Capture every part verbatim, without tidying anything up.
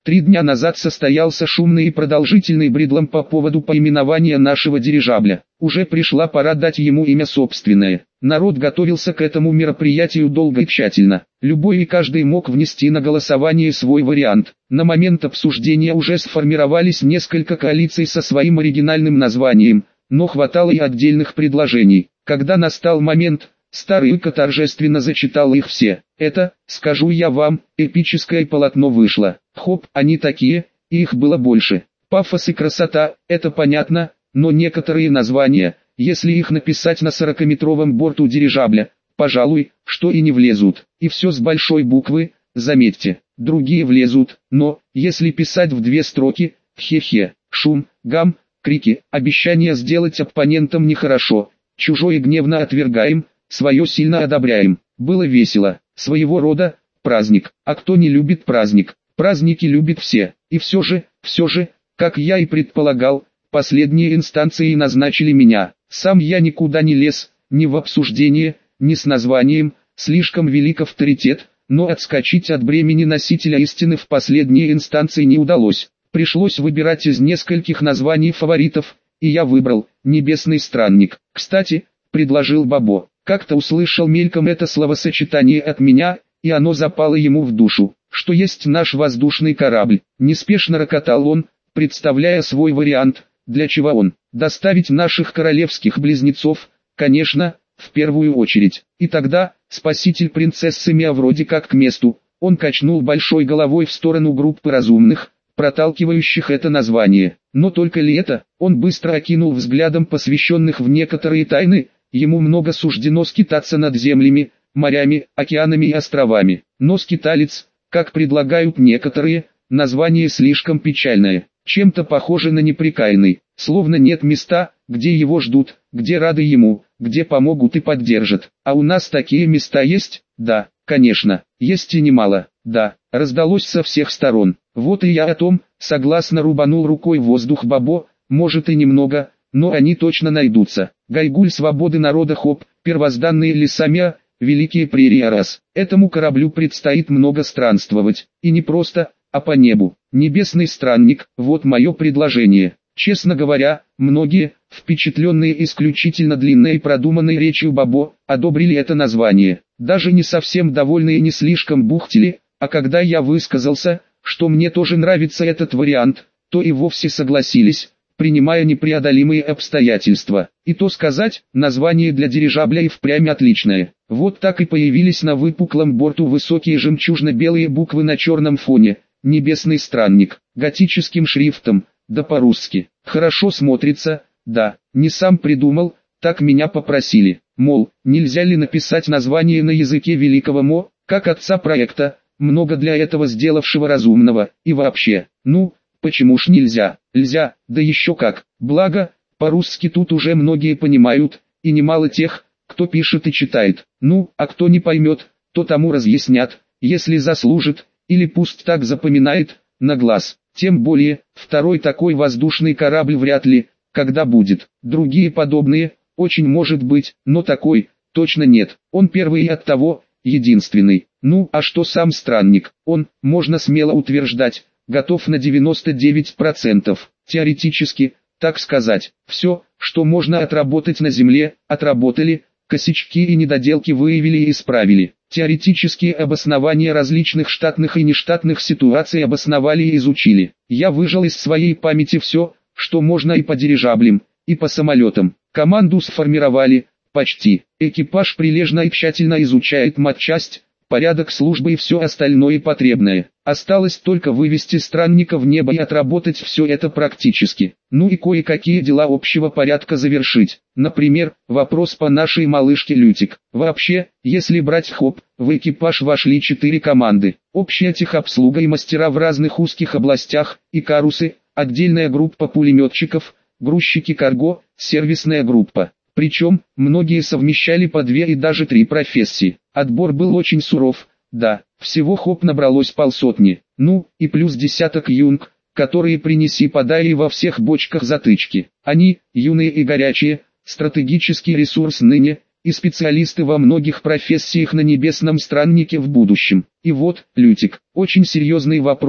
Три дня назад состоялся шумный и продолжительный бредлом по поводу поименования нашего дирижабля. Уже пришла пора дать ему имя собственное. Народ готовился к этому мероприятию долго и тщательно. Любой и каждый мог внести на голосование свой вариант. На момент обсуждения уже сформировались несколько коалиций со своим оригинальным названием, но хватало и отдельных предложений. Когда настал момент, старый Ика торжественно зачитал их все. Это, скажу я вам, эпическое полотно вышло. Хоп, они такие, и их было больше. Пафос и красота, это понятно, но некоторые названия, если их написать на сорокаметровом борту дирижабля, пожалуй, что и не влезут. И все с большой буквы, заметьте, другие влезут, но, если писать в две строки, хе-хе, шум, гам, крики, обещания сделать оппонентам нехорошо, чужое гневно отвергаем, свое сильно одобряем. Было весело, своего рода праздник. А кто не любит праздник? Праздники любят все. И все же, все же, как я и предполагал, последние инстанции назначили меня. Сам я никуда не лез, ни в обсуждение, ни с названием, слишком велик авторитет, но отскочить от бремени носителя истины в последние инстанции не удалось. Пришлось выбирать из нескольких названий фаворитов, и я выбрал «Небесный странник». Кстати, предложил Бабо. Как-то услышал мельком это словосочетание от меня, и оно запало ему в душу, что есть наш воздушный корабль. Неспешно рокотал он, представляя свой вариант, для чего он. Доставить наших королевских близнецов, конечно, в первую очередь. И тогда, спаситель принцессы Миа вроде как к месту, он качнул большой головой в сторону группы разумных, проталкивающих это название. Но только ли это? Он быстро окинул взглядом посвященных в некоторые тайны. Ему много суждено скитаться над землями, морями, океанами и островами. Но скиталец, как предлагают некоторые, название слишком печальное, чем-то похоже на непрекаянный, словно нет места, где его ждут, где рады ему, где помогут и поддержат. А у нас такие места есть? Да, конечно, есть и немало, да, раздалось со всех сторон. Вот и я о том, согласно рубанул рукой в воздух Бабо, может и немного, но они точно найдутся. Гайгуль свободы народа Хоп, первозданные леса Миа, великие прерии Арас. Этому кораблю предстоит много странствовать, и не просто, а по небу. Небесный странник, вот мое предложение. Честно говоря, многие, впечатленные исключительно длинной и продуманной речью Бабо, одобрили это название. Даже не совсем довольные не слишком бухтели, а когда я высказался, что мне тоже нравится этот вариант, то и вовсе согласились, принимая непреодолимые обстоятельства. И то сказать, название для дирижабля и впрямь отличное. Вот так и появились на выпуклом борту высокие жемчужно-белые буквы на черном фоне, «Небесный странник», готическим шрифтом, да по-русски. Хорошо смотрится, да, не сам придумал, так меня попросили. Мол, нельзя ли написать название на языке великого Мо, как отца проекта, много для этого сделавшего разумного, и вообще, ну, почему ж нельзя? Нельзя, да еще как. Благо, по-русски тут уже многие понимают, и немало тех, кто пишет и читает. Ну, а кто не поймет, то тому разъяснят, если заслужит, или пусть так запоминает, на глаз. Тем более, второй такой воздушный корабль вряд ли, когда будет. Другие подобные, очень может быть, но такой, точно нет. Он первый и оттого, единственный. Ну, а что сам странник? Он, можно смело утверждать, готов на девяносто девять процентов. Теоретически, так сказать, все, что можно отработать на Земле, отработали, косячки и недоделки выявили и исправили. Теоретические обоснования различных штатных и нештатных ситуаций обосновали и изучили. Я выжал из своей памяти все, что можно и по дирижаблям, и по самолетам. Команду сформировали, почти. Экипаж прилежно и тщательно изучает матчасть, порядок службы и все остальное потребное. Осталось только вывести странника в небо и отработать все это практически. Ну и кое-какие дела общего порядка завершить. Например, вопрос по нашей малышке Лютик. Вообще, если брать Хоп, в экипаж вошли четыре команды. Общая техобслуга и мастера в разных узких областях, и карусы, отдельная группа пулеметчиков, грузчики карго, сервисная группа. Причем, многие совмещали по две и даже три профессии. Отбор был очень суров, да, всего Хоп набралось полсотни, ну, и плюс десяток юнг, которые принеси-подай во всех бочках затычки. Они, юные и горячие, стратегический ресурс ныне, и специалисты во многих профессиях на небесном страннике в будущем. И вот, Лютик, очень серьезный вопрос,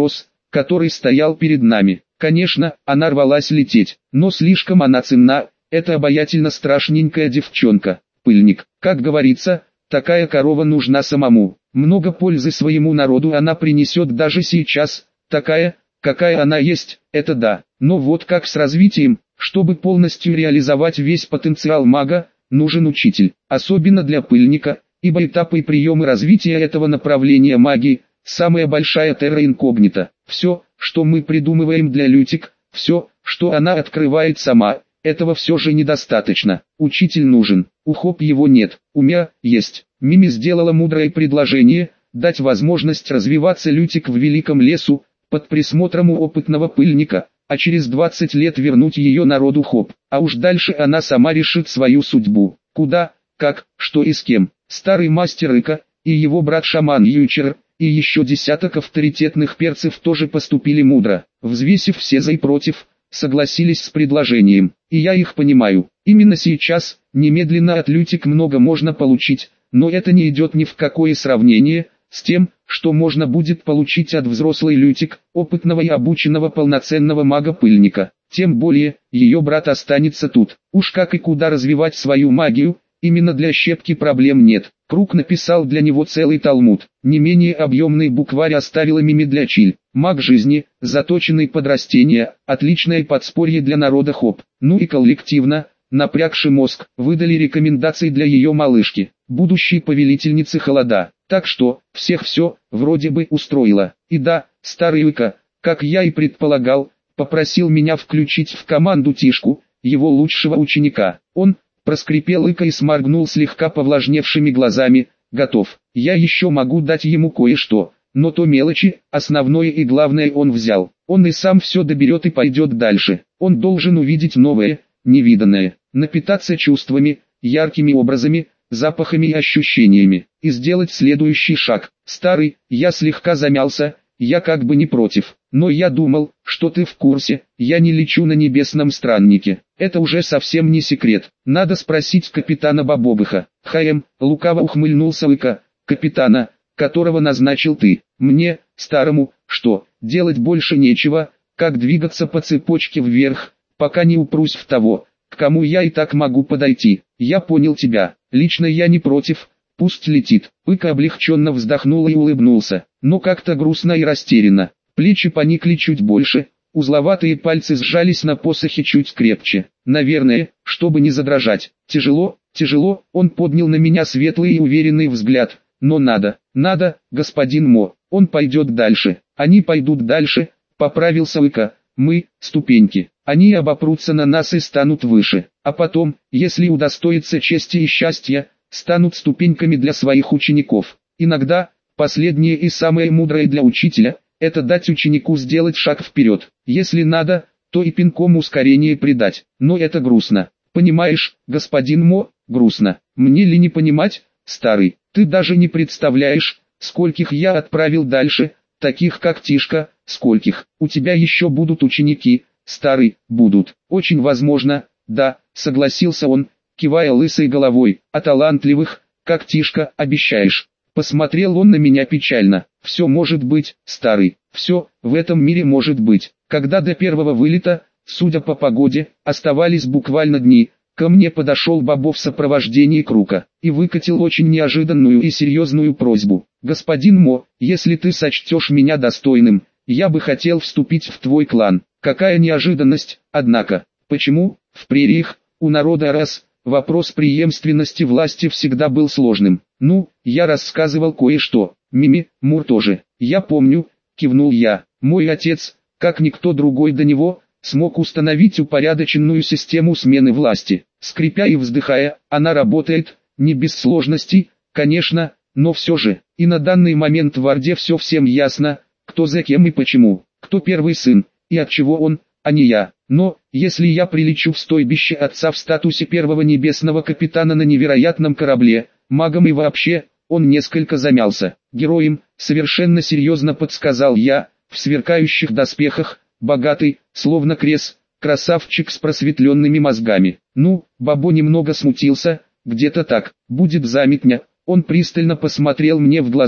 который стоял перед нами. Конечно, она рвалась лететь, но слишком она ценна, это обаятельно страшненькая девчонка. Пыльник, как говорится, такая корова нужна самому. Много пользы своему народу она принесет даже сейчас, такая, какая она есть, это да. Но вот как с развитием, чтобы полностью реализовать весь потенциал мага, нужен учитель, особенно для пыльника, ибо этапы и приемы развития этого направления магии – самая большая терра инкогнита. Все, что мы придумываем для Лютик, все, что она открывает сама, этого все же недостаточно. Учитель нужен, у Хоп его нет, у Мя есть. Мими сделала мудрое предложение – дать возможность развиваться Лютик в великом лесу, под присмотром у опытного пыльника, а через двадцать лет вернуть ее народу Хоп. А уж дальше она сама решит свою судьбу. Куда, как, что и с кем. Старый мастер Ика и его брат-шаман Ючер и еще десяток авторитетных перцев тоже поступили мудро. Взвесив все за и против, согласились с предложением. И я их понимаю. Именно сейчас, немедленно от Лютик много можно получить, но это не идет ни в какое сравнение с тем, что можно будет получить от взрослой Лютик, опытного и обученного полноценного мага-пыльника. Тем более, ее брат останется тут. Уж как и куда развивать свою магию, именно для щепки проблем нет. Круг написал для него целый талмуд. Не менее объемный букварь оставила Мими для Чиль. Маг жизни, заточенный под растения, отличное подспорье для народа Хоп. Ну и коллективно, напрягший мозг, выдали рекомендации для ее малышки, будущей повелительницы холода. Так что, всех все, вроде бы, устроило. И да, старый Ика, как я и предполагал, попросил меня включить в команду Тишку, его лучшего ученика. Он, проскрипел Ика и сморгнул слегка повлажневшими глазами, готов. Я еще могу дать ему кое-что, но то мелочи, основное и главное он взял. Он и сам все доберет и пойдет дальше. Он должен увидеть новое, невиданное, напитаться чувствами, яркими образами, запахами и ощущениями, и сделать следующий шаг. Старый, я слегка замялся, я как бы не против, но я думал, что ты в курсе, я не лечу на небесном страннике. Это уже совсем не секрет, надо спросить капитана Бобобыха. Хаем, лукаво ухмыльнулся Ика, капитана, которого назначил ты. Мне, старому, что, делать больше нечего, как двигаться по цепочке вверх, пока не упрусь в того, к кому я и так могу подойти. Я понял тебя, лично я не против, пусть летит. Ика облегченно вздохнул и улыбнулся, но как-то грустно и растерянно. Плечи поникли чуть больше, узловатые пальцы сжались на посохе чуть крепче. Наверное, чтобы не задрожать. Тяжело, тяжело, он поднял на меня светлый и уверенный взгляд. Но надо, надо, господин Мо, он пойдет дальше. Они пойдут дальше, поправился Ика. Мы, ступеньки, они обопрутся на нас и станут выше, а потом, если удостоится чести и счастья, станут ступеньками для своих учеников. Иногда, последнее и самое мудрое для учителя, это дать ученику сделать шаг вперед. Если надо, то и пинком ускорение придать, но это грустно. Понимаешь, господин Мо, грустно. Мне ли не понимать, старый, ты даже не представляешь, скольких я отправил дальше, таких как Тишка, скольких. У тебя еще будут ученики, старый, будут. Очень возможно, да, согласился он, кивая лысой головой, а талантливых, как Тишка, обещаешь. Посмотрел он на меня печально. Все может быть, старый, все, в этом мире может быть. Когда до первого вылета, судя по погоде, оставались буквально дни, ко мне подошел Бобо в сопровождении Крука и выкатил очень неожиданную и серьезную просьбу. Господин Мо, если ты сочтешь меня достойным, я бы хотел вступить в твой клан. Какая неожиданность, однако. Почему? В прериях, у народа раз, вопрос преемственности власти всегда был сложным. Ну, я рассказывал кое-что. Мими, Мур тоже. Я помню, кивнул я. Мой отец, как никто другой до него, смог установить упорядоченную систему смены власти. Скрипя и вздыхая, она работает, не без сложностей, конечно, но все же. И на данный момент в Орде все всем ясно, кто за кем и почему, кто первый сын, и от чего он, а не я. Но, если я прилечу в стойбище отца в статусе первого небесного капитана на невероятном корабле, магом и вообще, он несколько замялся. Героем, совершенно серьезно подсказал я, в сверкающих доспехах, богатый, словно крес, красавчик с просветленными мозгами. Ну, Бобо немного смутился, где-то так, будет заметня. Он пристально посмотрел мне в глаза,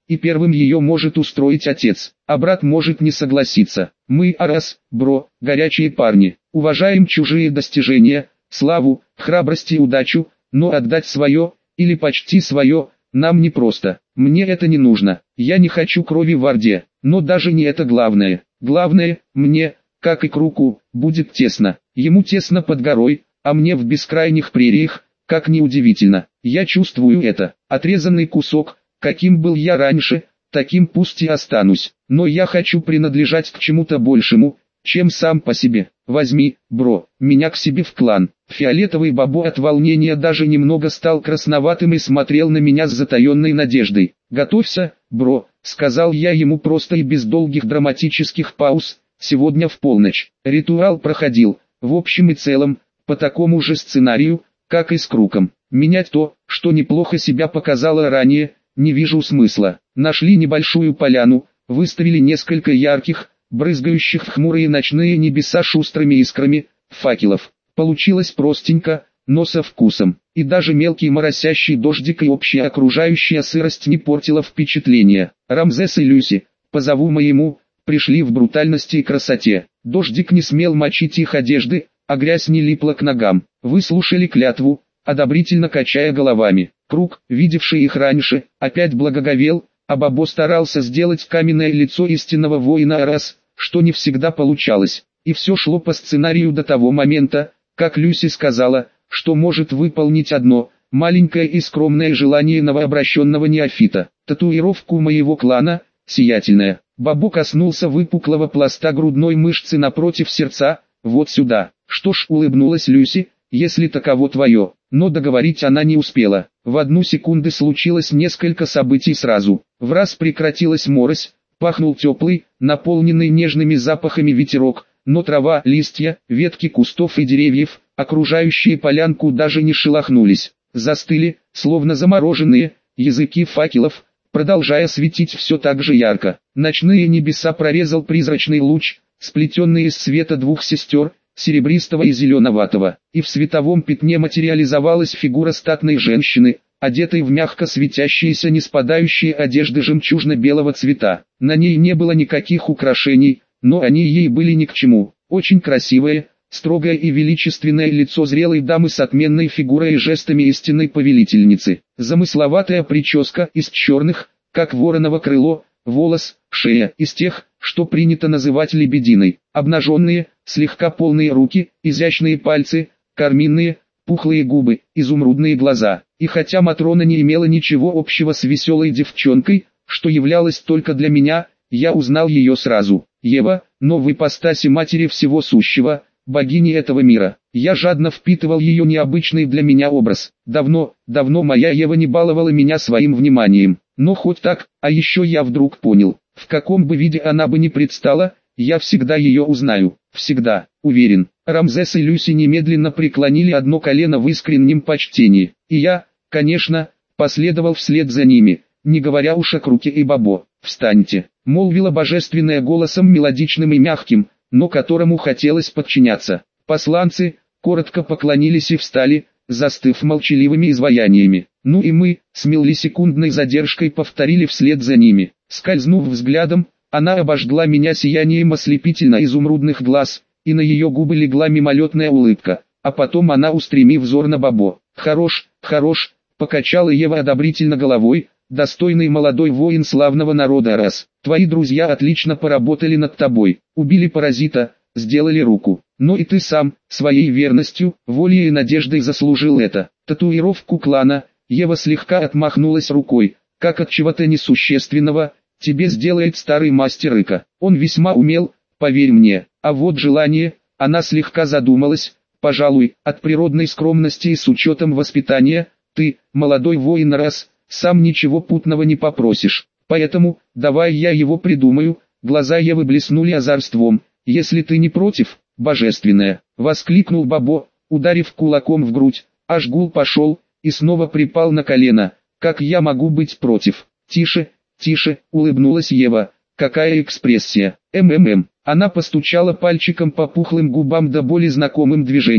и первым ее может устроить отец, а брат может не согласиться. Мы, Арас, бро, горячие парни, уважаем чужие достижения, славу, храбрость и удачу, но отдать свое, или почти свое, нам не просто. Мне это не нужно, я не хочу крови в Орде, но даже не это главное. Главное, мне, как и Круку, будет тесно. Ему тесно под горой, а мне в бескрайних прериях, как ни удивительно. Я чувствую это. Отрезанный кусок, каким был я раньше, таким пусть и останусь. Но я хочу принадлежать к чему-то большему, чем сам по себе. Возьми, бро, меня к себе в клан. Фиолетовый бобо от волнения даже немного стал красноватым и смотрел на меня с затаенной надеждой. «Готовься, бро», — сказал я ему просто и без долгих драматических пауз, — «сегодня в полночь». Ритуал проходил, в общем и целом, по такому же сценарию, как и с Круком. Менять то, что неплохо себя показало ранее, не вижу смысла. Нашли небольшую поляну, выставили несколько ярких, брызгающих в хмурые ночные небеса шустрыми искрами, факелов. Получилось простенько, но со вкусом. И даже мелкий моросящий дождик и общая окружающая сырость не портила впечатление. Рамзес и Люси, позову моему, пришли в брутальности и красоте. Дождик не смел мочить их одежды, а грязь не липла к ногам. Выслушали клятву, одобрительно качая головами. Крук, видевший их раньше, опять благоговел, а Бобо старался сделать каменное лицо истинного воина Арас, что не всегда получалось. И все шло по сценарию до того момента, как Люси сказала, что может выполнить одно, маленькое и скромное желание новообращенного неофита. Татуировку моего клана, сиятельная. Бобо коснулся выпуклого пласта грудной мышцы напротив сердца, вот сюда. Что ж, улыбнулась Люси, если таково твое. Но договорить она не успела. В одну секунду случилось несколько событий сразу. В раз прекратилась морось, пахнул теплый, наполненный нежными запахами ветерок, но трава, листья, ветки кустов и деревьев, окружающие полянку, даже не шелохнулись. Застыли, словно замороженные, языки факелов, продолжая светить все так же ярко. Ночные небеса прорезал призрачный луч, сплетенный из света двух сестер, серебристого и зеленоватого, и в световом пятне материализовалась фигура статной женщины, одетой в мягко светящиеся не спадающие одежды жемчужно-белого цвета. На ней не было никаких украшений, но они ей были ни к чему. Очень красивое, строгое и величественное лицо зрелой дамы с отменной фигурой и жестами истинной повелительницы. Замысловатая прическа из черных, как вороново крыло, волос, шея из тех, что принято называть лебединой. Обнаженные, слегка полные руки, изящные пальцы, карминные, пухлые губы, изумрудные глаза. И хотя Матрона не имела ничего общего с веселой девчонкой, что являлось только для меня, я узнал ее сразу. Ева, но в ипостаси матери всего сущего, богини этого мира. Я жадно впитывал ее необычный для меня образ. Давно, давно моя Ева не баловала меня своим вниманием. Но хоть так, а еще я вдруг понял, в каком бы виде она бы ни предстала, я всегда ее узнаю. Всегда, уверен. Рамзес и Люси немедленно преклонили одно колено в искреннем почтении. И я, конечно, последовал вслед за ними, не говоря уж о Круке и Бобо. «Встаньте», — молвила божественная голосом мелодичным и мягким, но которому хотелось подчиняться. Посланцы коротко поклонились и встали, застыв молчаливыми изваяниями. Ну и мы, с миллисекундной задержкой, повторили вслед за ними. Скользнув взглядом, она обожгла меня сиянием ослепительно-изумрудных глаз, и на ее губы легла мимолетная улыбка, а потом она, устремив взор на Бобо. «Хорош, хорош», — покачала Ева одобрительно головой, «достойный молодой воин славного народа Арас. Твои друзья отлично поработали над тобой, убили паразита, сделали руку. Но и ты сам, своей верностью, волей и надеждой заслужил это. Татуировку клана». Ева слегка отмахнулась рукой, как от чего-то несущественного, тебе сделает старый мастер Ика. Он весьма умел, поверь мне. А вот желание, она слегка задумалась, пожалуй, от природной скромности и с учетом воспитания, ты, молодой воин Арас, сам ничего путного не попросишь. Поэтому, давай я его придумаю. Глаза Евы блеснули озорством. Если ты не против, божественная, воскликнул Бобо, ударив кулаком в грудь, аж гул пошел, и снова припал на колено. Как я могу быть против? Тише, тише, улыбнулась Ева. Какая экспрессия. МММ. Она постучала пальчиком по пухлым губам до боли знакомым движением.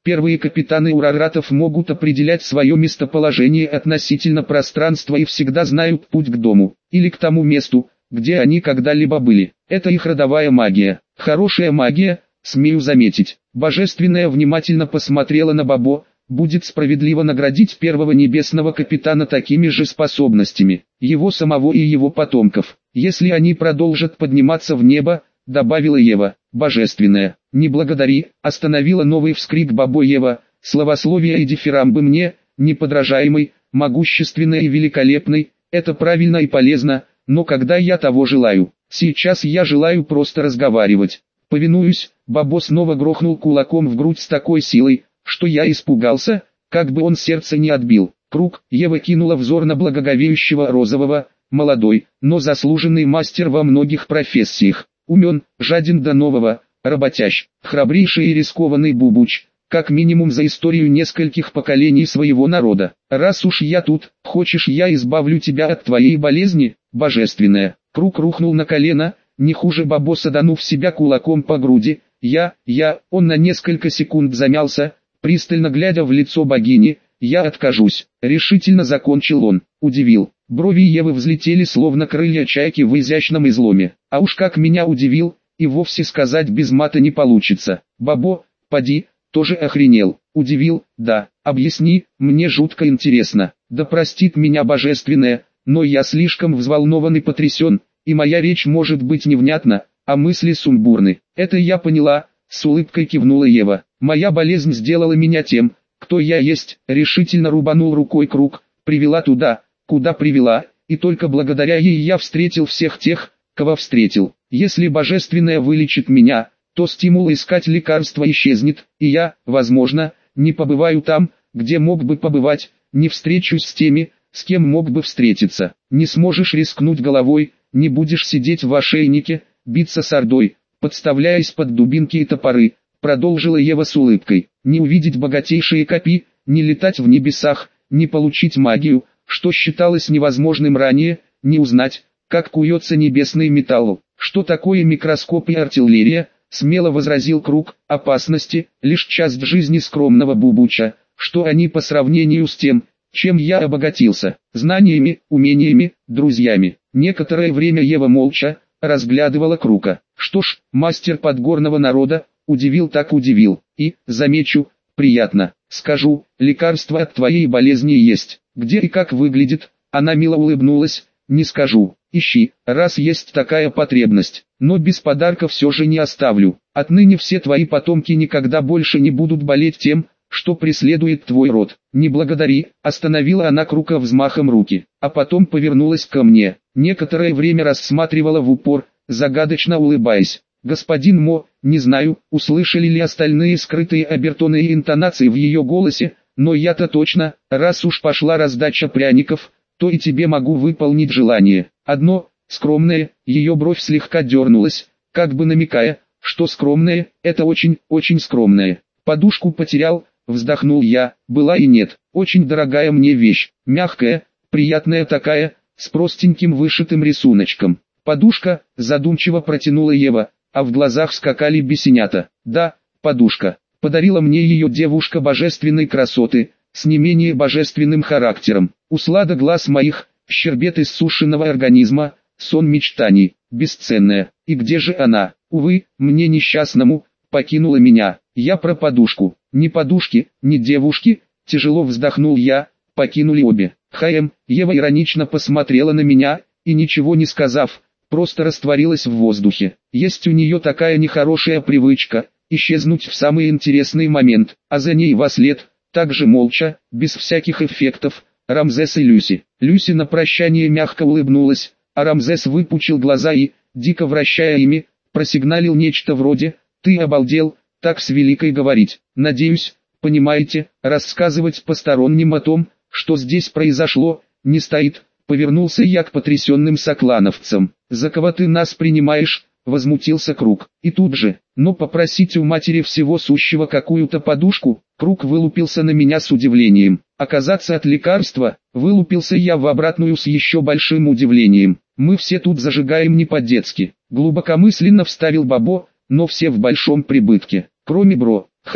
Первые капитаны ураратов могут определять свое местоположение относительно пространства и всегда знают путь к дому, или к тому месту, где они когда-либо были. Это их родовая магия. Хорошая магия, смею заметить. Божественная внимательно посмотрела на Бобо. Будет справедливо наградить первого небесного капитана такими же способностями, его самого и его потомков, если они продолжат подниматься в небо, добавила Ева. Божественная, не благодари, остановила новый вскрик Бобо Ева, славословие и дифирамбы мне, неподражаемый, могущественной и великолепной, это правильно и полезно, но когда я того желаю, сейчас я желаю просто разговаривать. Повинуюсь, Бобо снова грохнул кулаком в грудь с такой силой, что я испугался, как бы он сердце не отбил. Круг, Ева кинула взор на благоговеющего розового, молодой, но заслуженный мастер во многих профессиях, умен, жаден до нового, работящ, храбрейший и рискованный бубуч, как минимум за историю нескольких поколений своего народа. Раз уж я тут, хочешь я избавлю тебя от твоей болезни, божественная. Круг рухнул на колено, не хуже Бобо саданув себя кулаком по груди. Я, я, он на несколько секунд замялся, пристально глядя в лицо богини. Я откажусь, решительно закончил он, удивил. Брови Евы взлетели словно крылья чайки в изящном изломе. А уж как меня удивил, и вовсе сказать без мата не получится. Бобо, поди, тоже охренел. Удивил, да, объясни, мне жутко интересно. Да простит меня божественная, но я слишком взволнован и потрясен, и моя речь может быть невнятна, а мысли сумбурны. Это я поняла, с улыбкой кивнула Ева. Моя болезнь сделала меня тем, кто я есть, решительно рубанул рукой круг, привела туда, куда привела, и только благодаря ей я встретил всех тех, кого встретил. Если божественная вылечит меня, то стимул искать лекарства исчезнет, и я, возможно, не побываю там, где мог бы побывать, не встречусь с теми, с кем мог бы встретиться. Не сможешь рискнуть головой, не будешь сидеть в ошейнике, биться с ордой, подставляясь под дубинки и топоры, продолжила Ева с улыбкой. Не увидеть богатейшие копи, не летать в небесах, не получить магию, что считалось невозможным ранее, не узнать, как куется небесный металл. Что такое микроскоп и артиллерия, смело возразил Круг, опасности, лишь часть жизни скромного бубуча, что они по сравнению с тем, чем я обогатился, знаниями, умениями, друзьями. Некоторое время Ева молча разглядывала Круга. Что ж, мастер подгорного народа, удивил так удивил, и, замечу, приятно, скажу, лекарство от твоей болезни есть. Где и как выглядит, она мило улыбнулась, не скажу, ищи, раз есть такая потребность, но без подарка все же не оставлю. Отныне все твои потомки никогда больше не будут болеть тем, что преследует твой род. Не благодари, остановила она Круга взмахом руки, а потом повернулась ко мне, некоторое время рассматривала в упор, загадочно улыбаясь. Господин Мо, не знаю, услышали ли остальные скрытые обертоны и интонации в ее голосе, но я-то точно, раз уж пошла раздача пряников, то и тебе могу выполнить желание. Одно, скромное, ее бровь слегка дернулась, как бы намекая, что скромное, это очень, очень скромное. Подушку потерял, вздохнул я, была и нет, очень дорогая мне вещь, мягкая, приятная такая, с простеньким вышитым рисуночком. Подушка, задумчиво протянула Ева, а в глазах скакали бесенята. Да, подушка. Подарила мне ее девушка божественной красоты, с не менее божественным характером. Услада глаз моих, щербет из сушеного организма, сон мечтаний, бесценная. И где же она? Увы, мне несчастному, покинула меня. Я про подушку. Ни подушки, ни девушки, тяжело вздохнул я, покинули обе. Хаем, Ева иронично посмотрела на меня, и ничего не сказав, просто растворилась в воздухе. Есть у нее такая нехорошая привычка, исчезнуть в самый интересный момент, а за ней во след, также молча, без всяких эффектов, Рамзес и Люси. Люси на прощание мягко улыбнулась, а Рамзес выпучил глаза и, дико вращая ими, просигналил нечто вроде «Ты обалдел, так с Великой говорить». Надеюсь, понимаете, рассказывать посторонним о том, что здесь произошло, не стоит. Повернулся я к потрясенным соклановцам. «За кого ты нас принимаешь?» — возмутился Круг. И тут же, но попросить у матери всего сущего какую-то подушку, Круг вылупился на меня с удивлением. Оказаться от лекарства, вылупился я в обратную с еще большим удивлением. Мы все тут зажигаем не по-детски. Глубокомысленно вставил Бобо, но все в большом прибытке. Кроме Бро, Хаем,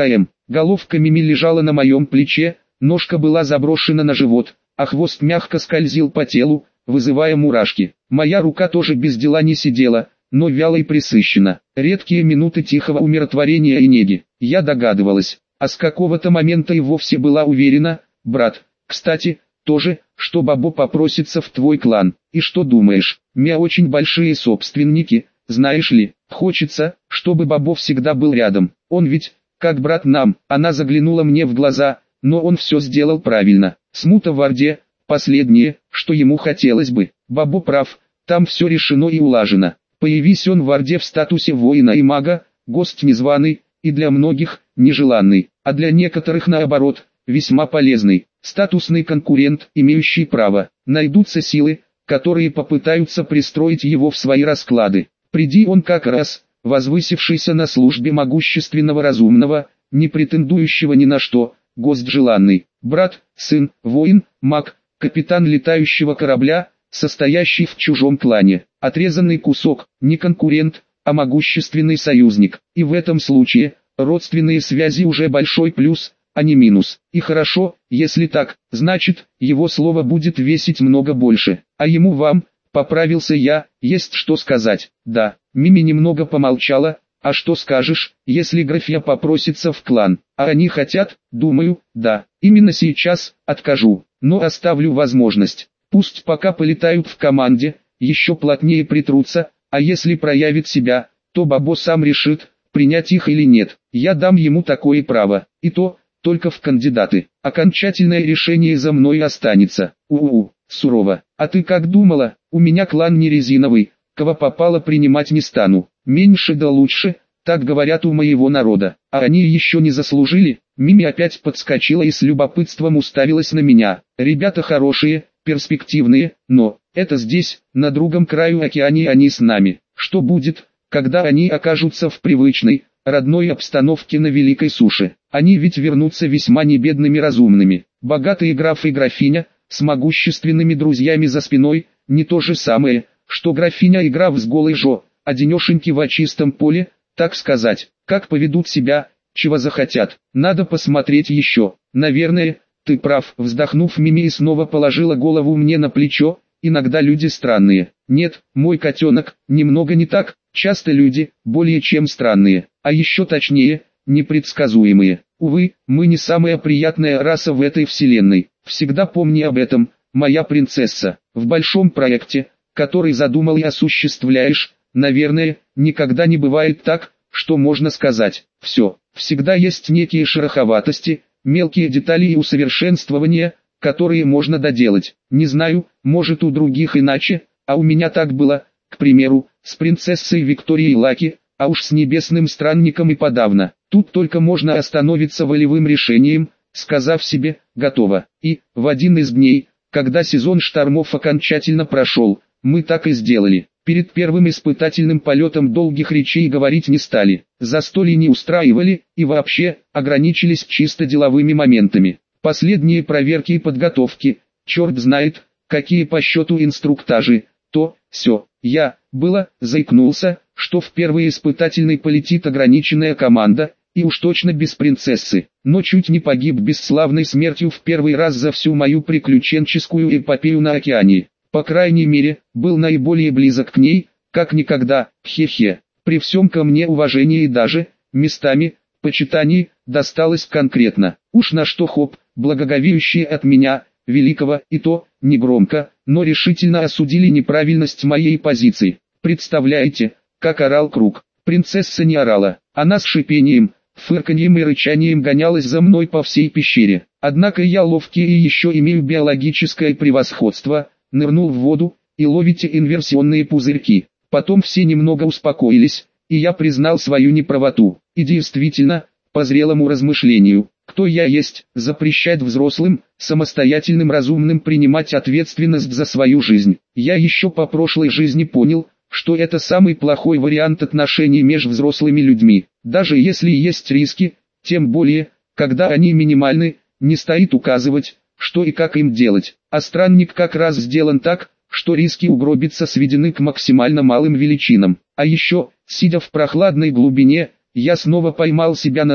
Головка Мими лежала на моем плече, ножка была заброшена на живот, а хвост мягко скользил по телу, вызывая мурашки. Моя рука тоже без дела не сидела, но вяло и пресыщенно. Редкие минуты тихого умиротворения и неги. Я догадывалась, а с какого-то момента и вовсе была уверена, брат, кстати, тоже, что Бобо попросится в твой клан. И что думаешь, Мя очень большие собственники, знаешь ли, хочется, чтобы Бобо всегда был рядом. Он ведь, как брат нам. Она заглянула мне в глаза, но он все сделал правильно. Смута в Орде, последнее, что ему хотелось бы. Бобо прав, там все решено и улажено. Появись он в Орде в статусе воина и мага, гость незваный, и для многих, нежеланный, а для некоторых наоборот, весьма полезный, статусный конкурент, имеющий право. Найдутся силы, которые попытаются пристроить его в свои расклады. Приди он как раз, возвысившийся на службе могущественного разумного, не претендующего ни на что, гость желанный, брат, сын, воин, маг, капитан летающего корабля, состоящий в чужом клане, отрезанный кусок, не конкурент, а могущественный союзник. И в этом случае, родственные связи уже большой плюс, а не минус. И хорошо, если так, значит, его слово будет весить много больше. А ему вам, поправился я, есть что сказать. Да, Мими немного помолчала. А что скажешь, если графья попросится в клан? А они хотят, думаю, да. Именно сейчас, откажу, но оставлю возможность. Пусть пока полетают в команде, еще плотнее притрутся, а если проявит себя, то Бобо сам решит, принять их или нет. Я дам ему такое право, и то, только в кандидаты. Окончательное решение за мной останется. У-у-у, сурово. А ты как думала, у меня клан не резиновый, кого попало принимать не стану. Меньше да лучше, так говорят у моего народа. А они еще не заслужили. Мими опять подскочила и с любопытством уставилась на меня. Ребята хорошие, перспективные, но, это здесь, на другом краю океана они с нами. Что будет, когда они окажутся в привычной, родной обстановке на великой суше? Они ведь вернутся весьма небедными разумными. Богатые граф и графиня, с могущественными друзьями за спиной, не то же самое, что графиня и граф с голой жо, одинешеньки в чистом поле, так сказать. Как поведут себя, чего захотят, надо посмотреть еще. Наверное, ты прав. Вздохнув, Мими снова положила голову мне на плечо. Иногда люди странные. Нет, мой котенок, немного не так. Часто люди, более чем странные, а еще точнее, непредсказуемые. Увы, мы не самая приятная раса в этой вселенной. Всегда помни об этом, моя принцесса. В большом проекте, который задумал и осуществляешь, наверное, никогда не бывает так, что можно сказать «все». Всегда есть некие шероховатости, мелкие детали и усовершенствования, которые можно доделать. Не знаю, может у других иначе, а у меня так было, к примеру, с принцессой Викторией Лаки, а уж с небесным странником и подавно. Тут только можно остановиться волевым решением, сказав себе «готово». И, в один из дней, когда сезон штормов окончательно прошел, мы так и сделали. Перед первым испытательным полетом долгих речей говорить не стали, застолья не устраивали и вообще ограничились чисто деловыми моментами. Последние проверки и подготовки, черт знает, какие по счету инструктажи, то, сё. Я, было, заикнулся, что в первый испытательный полетит ограниченная команда, и уж точно без принцессы, но чуть не погиб бесславной смертью в первый раз за всю мою приключенческую эпопею на океане. По крайней мере, был наиболее близок к ней, как никогда, хе-хе. При всем ко мне уважении и даже, местами, почитании, досталось конкретно. Уж на что хоп, благоговеющие от меня, великого, и то, негромко, но решительно осудили неправильность моей позиции. Представляете, как орал Круг. Принцесса не орала, она с шипением, фырканьем и рычанием гонялась за мной по всей пещере. Однако я ловкий и еще имею биологическое превосходство, нырнул в воду, и ловите инверсионные пузырьки. Потом все немного успокоились, и я признал свою неправоту. И действительно, по зрелому размышлению, кто я есть, запрещать взрослым, самостоятельным разумным принимать ответственность за свою жизнь. Я еще по прошлой жизни понял, что это самый плохой вариант отношений между взрослыми людьми. Даже если есть риски, тем более, когда они минимальны, не стоит указывать, что и как им делать. А странник как раз сделан так, что риски угробиться сведены к максимально малым величинам. А еще, сидя в прохладной глубине, я снова поймал себя на том,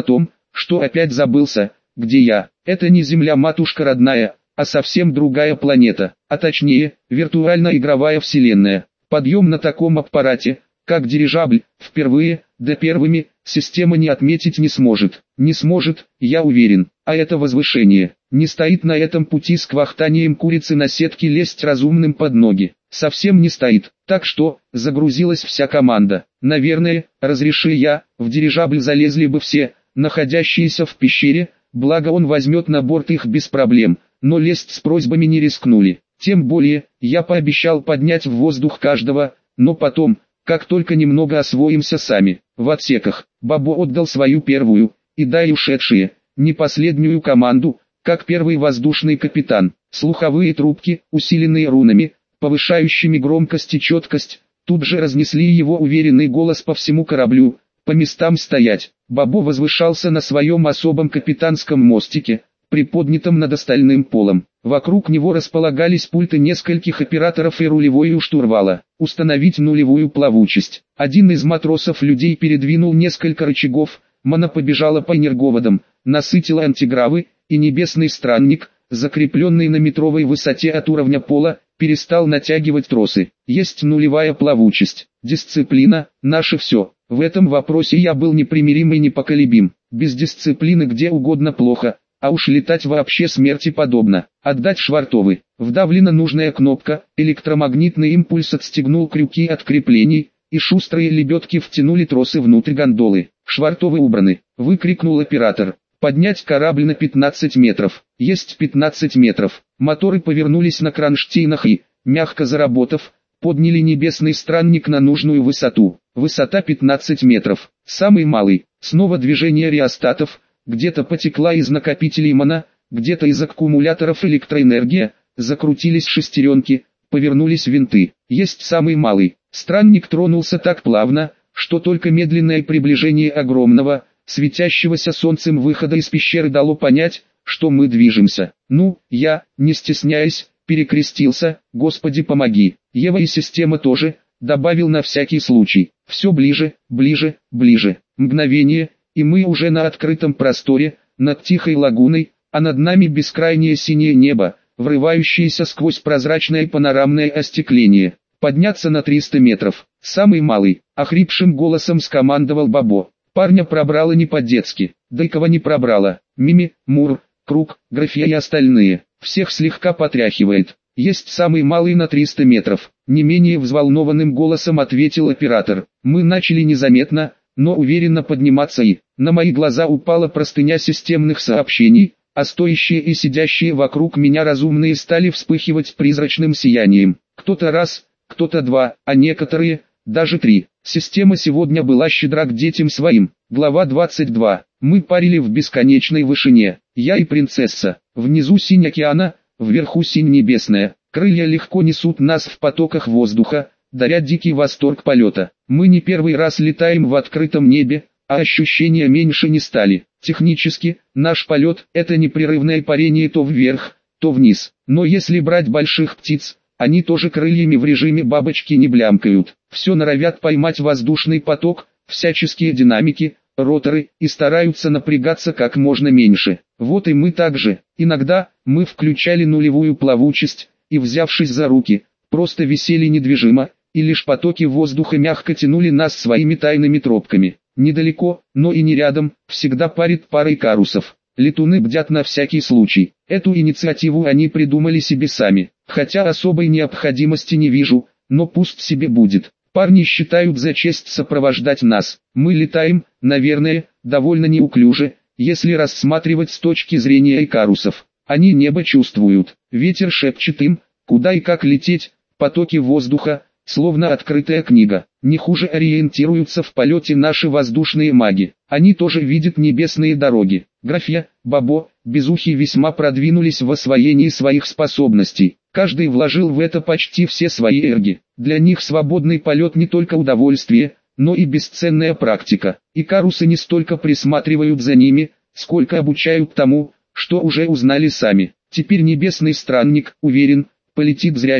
Что опять забылся? Где я? Это не Земля-матушка родная, а совсем другая планета, а точнее, виртуально-игровая вселенная. Подъем на таком аппарате, как дирижабль, впервые, да первыми, система не отметить не сможет. Не сможет, я уверен, а это возвышение. Не стоит на этом пути с квахтанием курицы на сетке лезть разумным под ноги. Совсем не стоит, так что, загрузилась вся команда. Наверное, разреши я, в дирижабль залезли бы все, находящиеся в пещере, благо он возьмет на борт их без проблем, но лезть с просьбами не рискнули. Тем более, я пообещал поднять в воздух каждого, но потом, как только немного освоимся сами, в отсеках, Бабо отдал свою первую, и да и ушедшие, не последнюю команду, как первый воздушный капитан. Слуховые трубки, усиленные рунами, повышающими громкость и четкость, тут же разнесли его уверенный голос по всему кораблю. По местам стоять. Бабо возвышался на своем особом капитанском мостике, приподнятом над остальным полом. Вокруг него располагались пульты нескольких операторов и рулевой у штурвала. Установить нулевую плавучесть. Один из матросов людей передвинул несколько рычагов, мана побежала по энерговодам, насытила антигравы, и небесный странник, закрепленный на метровой высоте от уровня пола, перестал натягивать тросы. Есть нулевая плавучесть. Дисциплина – наше все. В этом вопросе я был непримирим и непоколебим. Без дисциплины где угодно плохо, а уж летать вообще смерти подобно. Отдать швартовы. Вдавлена нужная кнопка, электромагнитный импульс отстегнул крюки от креплений, и шустрые лебедки втянули тросы внутрь гондолы. Швартовы убраны, выкрикнул оператор. Поднять корабль на пятнадцать метров. Есть пятнадцать метров. Моторы повернулись на кронштейнах и, мягко заработав, подняли небесный странник на нужную высоту. Высота пятнадцать метров. Самый малый. Снова движение реостатов. Где-то потекла из накопителей мана, где-то из аккумуляторов электроэнергия. Закрутились шестеренки, повернулись винты. Есть самый малый. Странник тронулся так плавно, что только медленное приближение огромного, светящегося солнцем выхода из пещеры дало понять, что мы движемся. Ну, я, не стесняясь, перекрестился, Господи помоги. Ева и система тоже, добавил на всякий случай. Все ближе, ближе, ближе. Мгновение, и мы уже на открытом просторе, над тихой лагуной, а над нами бескрайнее синее небо, врывающееся сквозь прозрачное панорамное остекление. Подняться на триста метров. Самый малый, охрипшим голосом скомандовал Бабо. Парня пробрало не по-детски, да и кого не пробрало. Мими, Мур, Круг, Графия и остальные. Всех слегка потряхивает. Есть самый малый на триста метров. Не менее взволнованным голосом ответил оператор. Мы начали незаметно, но уверенно подниматься и, на мои глаза упала простыня системных сообщений, а стоящие и сидящие вокруг меня разумные стали вспыхивать призрачным сиянием. Кто-то раз, кто-то два, а некоторые, даже три. Система сегодня была щедра к детям своим. Глава двадцать два. Мы парили в бесконечной вышине. Я и принцесса. Внизу синь океана, вверху синь небесная. Крылья легко несут нас в потоках воздуха, даря дикий восторг полета. Мы не первый раз летаем в открытом небе, а ощущения меньше не стали. Технически, наш полет – это непрерывное парение то вверх, то вниз. Но если брать больших птиц, они тоже крыльями в режиме бабочки не блямкают. Все норовят поймать воздушный поток, всяческие динамики, роторы, и стараются напрягаться как можно меньше. Вот и мы также. Иногда, мы включали нулевую плавучесть, и взявшись за руки, просто висели недвижимо, и лишь потоки воздуха мягко тянули нас своими тайными тропками. Недалеко, но и не рядом, всегда парит пара икарусов. Летуны бдят на всякий случай. Эту инициативу они придумали себе сами. Хотя особой необходимости не вижу, но пусть себе будет. Парни считают за честь сопровождать нас. Мы летаем, наверное, довольно неуклюже, если рассматривать с точки зрения икарусов. Они небо чувствуют. Ветер шепчет им, куда и как лететь, потоки воздуха, словно открытая книга. Не хуже ориентируются в полете наши воздушные маги. Они тоже видят небесные дороги. Графия, Бабо, Безухий весьма продвинулись в освоении своих способностей. Каждый вложил в это почти все свои эрги. Для них свободный полет не только удовольствие, но и бесценная практика. Икарусы не столько присматривают за ними, сколько обучают тому, что уже узнали сами. Теперь небесный странник, уверен, полетит зряче,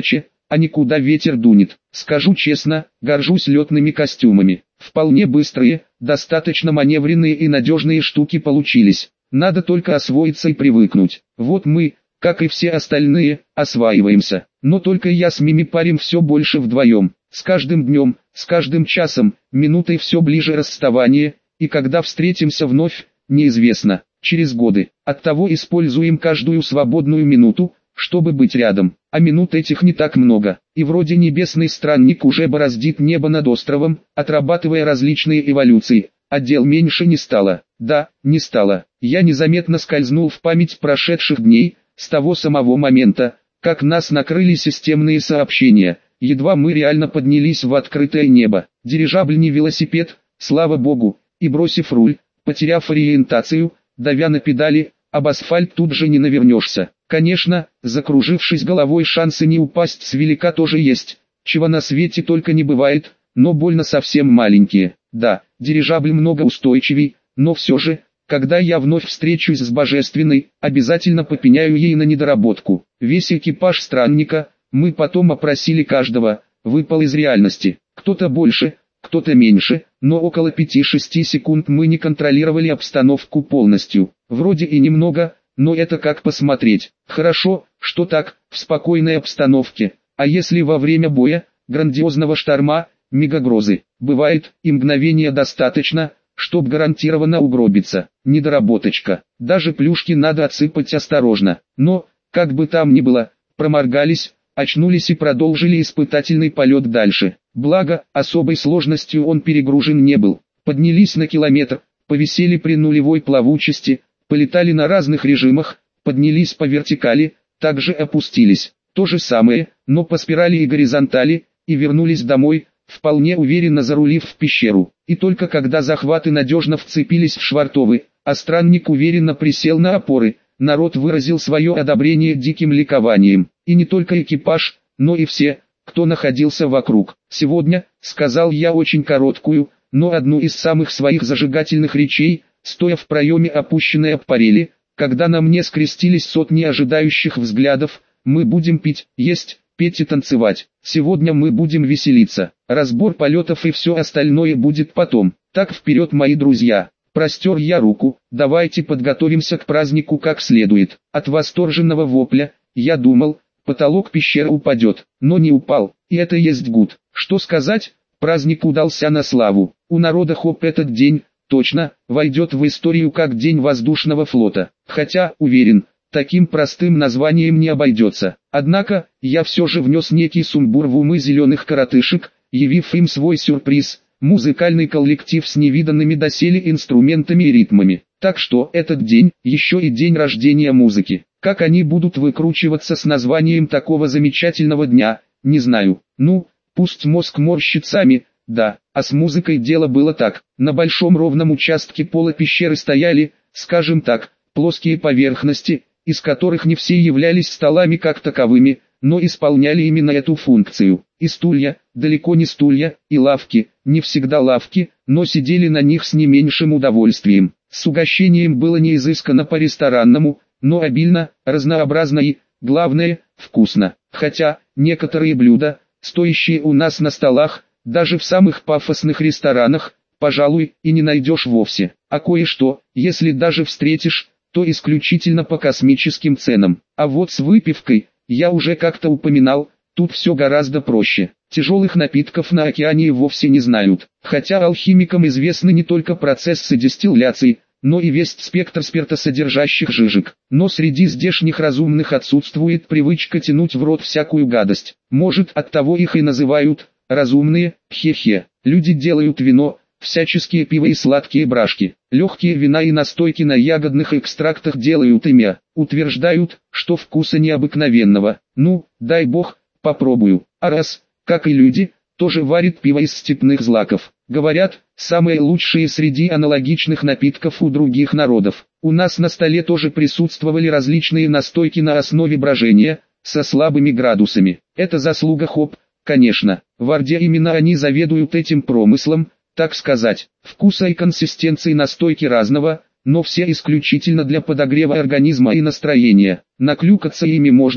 а никуда ветер дунет. Скажу честно, горжусь летными костюмами. Вполне быстрые, достаточно маневренные и надежные штуки получились. Надо только освоиться и привыкнуть. Вот мы, как и все остальные, осваиваемся. Но только я с Мими парим все больше вдвоем. С каждым днем, с каждым часом, минутой все ближе расставание, и когда встретимся вновь, неизвестно, через годы. Оттого используем каждую свободную минуту, чтобы быть рядом. А минут этих не так много, и вроде небесный странник уже бороздит небо над островом, отрабатывая различные эволюции, а дел меньше не стало. Да, не стало. Я незаметно скользнул в память прошедших дней, с того самого момента, как нас накрыли системные сообщения, едва мы реально поднялись в открытое небо. Дирижабль не велосипед, слава богу, и бросив руль, потеряв ориентацию, давя на педали, об асфальт тут же не навернешься. Конечно, закружившись головой, шансы не упасть с велика тоже есть, чего на свете только не бывает, но больно совсем маленькие. Да, дирижабль много устойчивей, но все же, когда я вновь встречусь с Божественной, обязательно попеняю ей на недоработку. Весь экипаж странника, мы потом опросили каждого, выпал из реальности. Кто-то больше, кто-то меньше, но около пяти-шести секунд мы не контролировали обстановку полностью. Вроде и немного, но это как посмотреть. Хорошо, что так, в спокойной обстановке, а если во время боя, грандиозного шторма, мегагрозы, бывает, и мгновения достаточно, чтоб гарантированно угробиться. Недоработочка. Даже плюшки надо отсыпать осторожно. Но, как бы там ни было, проморгались, очнулись и продолжили испытательный полет дальше. Благо, особой сложностью он перегружен не был. Поднялись на километр, повисели при нулевой плавучести, полетали на разных режимах, поднялись по вертикали, также опустились. То же самое, но по спирали и горизонтали, и вернулись домой, вполне уверенно зарулив в пещеру. И только когда захваты надежно вцепились в швартовы, а странник уверенно присел на опоры, народ выразил свое одобрение диким ликованием. И не только экипаж, но и все, кто находился вокруг. «Сегодня», — сказал я очень короткую, но одну из самых своих зажигательных речей, стоя в проеме опущенной аппарели, когда на мне скрестились сотни ожидающих взглядов, «мы будем пить, есть, петь и танцевать. Сегодня мы будем веселиться. Разбор полетов и все остальное будет потом. Так вперед, мои друзья». Простер я руку, «давайте подготовимся к празднику как следует». От восторженного вопля, я думал, потолок пещеры упадет, но не упал, и это есть гуд. Что сказать, праздник удался на славу. У народа Хоп этот день, точно, войдет в историю как День воздушного флота. Хотя, уверен, таким простым названием не обойдется. Однако, я все же внес некий сумбур в умы зеленых коротышек, явив им свой сюрприз. Музыкальный коллектив с невиданными доселе инструментами и ритмами. Так что этот день, еще и день рождения музыки. Как они будут выкручиваться с названием такого замечательного дня, не знаю. Ну, пусть мозг морщит сами, да. А с музыкой дело было так. На большом ровном участке пола пещеры стояли, скажем так, плоские поверхности, из которых не все являлись столами как таковыми, но исполняли именно эту функцию. И стулья, далеко не стулья, и лавки, не всегда лавки, но сидели на них с не меньшим удовольствием. С угощением было не изысканно по-ресторанному, но обильно, разнообразно и, главное, вкусно. Хотя, некоторые блюда, стоящие у нас на столах, даже в самых пафосных ресторанах, пожалуй, и не найдешь вовсе. А кое-что, если даже встретишь, то исключительно по космическим ценам. А вот с выпивкой, я уже как-то упоминал, тут все гораздо проще. Тяжелых напитков на океане вовсе не знают. Хотя алхимикам известны не только процессы дистилляции, но и весь спектр спиртосодержащих жижек. Но среди здешних разумных отсутствует привычка тянуть в рот всякую гадость. Может, оттого их и называют разумные, хе-хе. Люди делают вино, всяческие пиво и сладкие брашки. Легкие вина и настойки на ягодных экстрактах делают имя. Утверждают, что вкуса необыкновенного. Ну, дай бог, попробую. А раз, как и люди, тоже варит пиво из степных злаков. Говорят, самые лучшие среди аналогичных напитков у других народов. У нас на столе тоже присутствовали различные настойки на основе брожения, со слабыми градусами. Это заслуга Хоп, конечно. В Орде именно они заведуют этим промыслом, так сказать. Вкуса и консистенции настойки разного, но все исключительно для подогрева организма и настроения. Наклюкаться ими можно,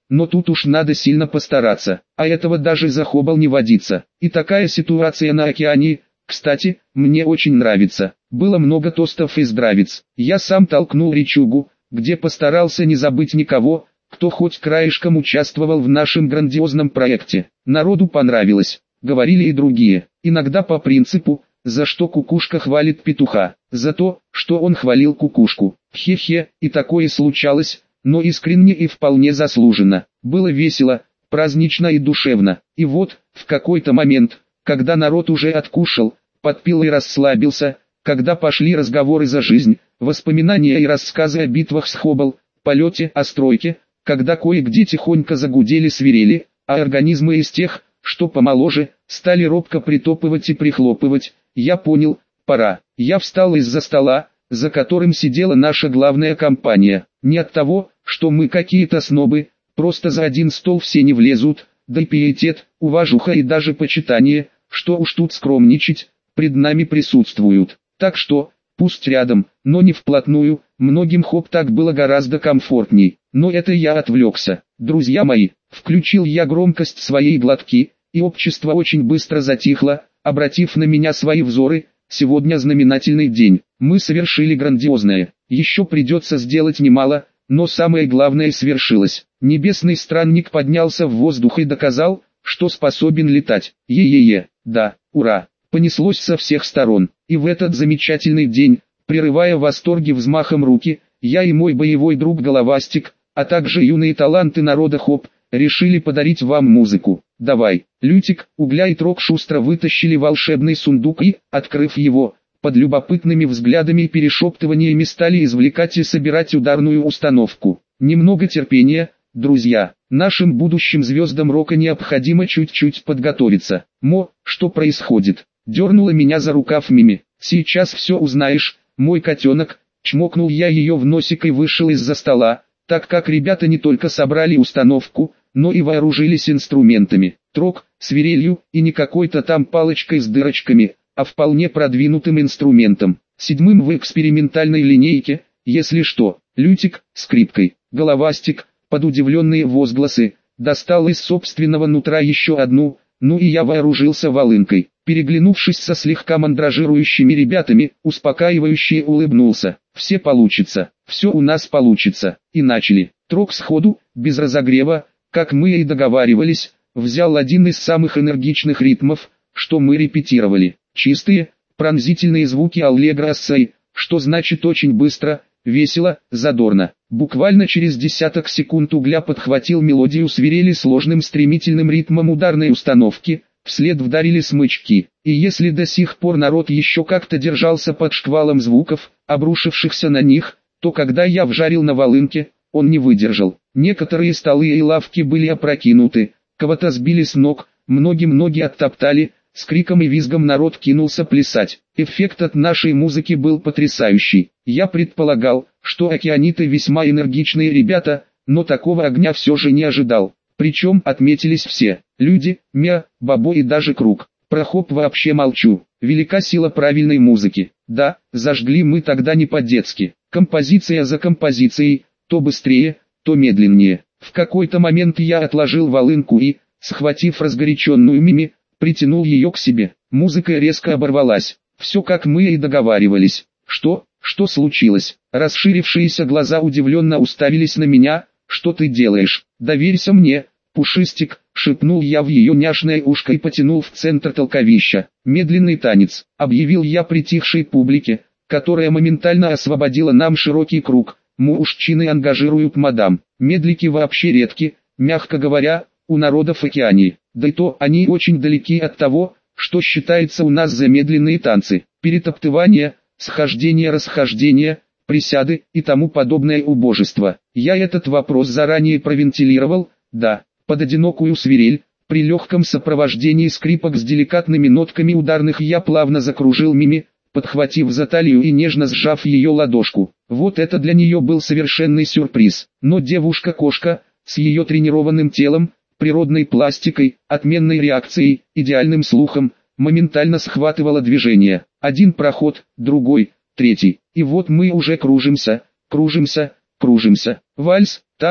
но тут уж надо сильно постараться, а этого даже за хобал не водится. И такая ситуация на океане, кстати, мне очень нравится. Было много тостов и здравиц. Я сам толкнул речугу, где постарался не забыть никого, кто хоть краешком участвовал в нашем грандиозном проекте. Народу понравилось, говорили и другие. Иногда по принципу, за что кукушка хвалит петуха, за то, что он хвалил кукушку. Хе-хе, и такое случалось, но искренне и вполне заслуженно. Было весело, празднично и душевно. И вот, в какой-то момент, когда народ уже откушал, подпил и расслабился, когда пошли разговоры за жизнь, воспоминания и рассказы о битвах с Хоббл, полете, о стройке, когда кое-где тихонько загудели свирели, а организмы из тех, что помоложе, стали робко притопывать и прихлопывать, я понял, пора. Я встал из-за стола, за которым сидела наша главная компания. Не от того, что мы какие-то снобы, просто за один стол все не влезут, да и пиетет, уважуха и даже почитание, что уж тут скромничать, пред нами присутствуют. Так что, пусть рядом, но не вплотную, многим хоп так было гораздо комфортней. Но это я отвлекся. Друзья мои, включил я громкость своей глотки, и общество очень быстро затихло, обратив на меня свои взоры. Сегодня знаменательный день. Мы совершили грандиозное. Еще придется сделать немало, но самое главное свершилось. Небесный странник поднялся в воздух и доказал, что способен летать. Е-е-е, да, ура. Понеслось со всех сторон. И в этот замечательный день, прерывая восторги взмахом руки, я и мой боевой друг Головастик, а также юные таланты народа Хоп, решили подарить вам музыку. Давай, Лютик, Угля и Трок шустро вытащили волшебный сундук и, открыв его, под любопытными взглядами и перешептываниями стали извлекать и собирать ударную установку. Немного терпения, друзья, нашим будущим звездам рока необходимо чуть-чуть подготовиться. Мо, что происходит? Дернула меня за рукав Мими. Сейчас все узнаешь, мой котенок. Чмокнул я ее в носик и вышел из-за стола, так как ребята не только собрали установку, но и вооружились инструментами. Трок, свирелью, и не какой-то там палочкой с дырочками, а вполне продвинутым инструментом. Седьмым в экспериментальной линейке, если что. Лютик, скрипкой. Головастик, под удивленные возгласы, достал из собственного нутра еще одну, ну и я вооружился волынкой. Переглянувшись со слегка мандражирующими ребятами, успокаивающе улыбнулся. Все получится, все у нас получится. И начали. Трок сходу, без разогрева, как мы и договаривались, взял один из самых энергичных ритмов, что мы репетировали. Чистые, пронзительные звуки аллегро ассай, что значит очень быстро, весело, задорно. Буквально через десяток секунд Угля подхватил мелодию свирели сложным стремительным ритмом ударной установки, вслед вдарили смычки. И если до сих пор народ еще как-то держался под шквалом звуков, обрушившихся на них, то когда я вжарил на волынке, он не выдержал. Некоторые столы и лавки были опрокинуты, кого-то сбили с ног, многим ноги оттоптали, с криком и визгом народ кинулся плясать. Эффект от нашей музыки был потрясающий. Я предполагал, что океаниты весьма энергичные ребята, но такого огня все же не ожидал. Причем отметились все. Люди, Мя, Бабо и даже Круг. Про Хоп вообще молчу. Велика сила правильной музыки. Да, зажгли мы тогда не по-детски. Композиция за композицией, то быстрее, то медленнее. В какой-то момент я отложил волынку и, схватив разгоряченную Мими, притянул ее к себе. Музыка резко оборвалась. Все как мы и договаривались. Что? Что случилось? Расширившиеся глаза удивленно уставились на меня. Что ты делаешь? Доверься мне, Пушистик, шепнул я в ее няшное ушко и потянул в центр толковища. Медленный танец, объявил я притихшей публике, которая моментально освободила нам широкий круг. Мужчины ангажируют мадам. Медлики вообще редки, мягко говоря, у народов Океании. Да и то они очень далеки от того, что считается у нас за медленные танцы. Перетоптывание, схождение-расхождение, присяды и тому подобное убожество. Я этот вопрос заранее провентилировал, да, под одинокую свирель, при легком сопровождении скрипок с деликатными нотками ударных я плавно закружил Мими, подхватив за талию и нежно сжав ее ладошку. Вот это для нее был совершенный сюрприз. Но девушка-кошка, с ее тренированным телом, природной пластикой, отменной реакцией, идеальным слухом, моментально схватывала движение. Один проход, другой, третий. И вот мы уже кружимся, кружимся, кружимся. Вальс, танго,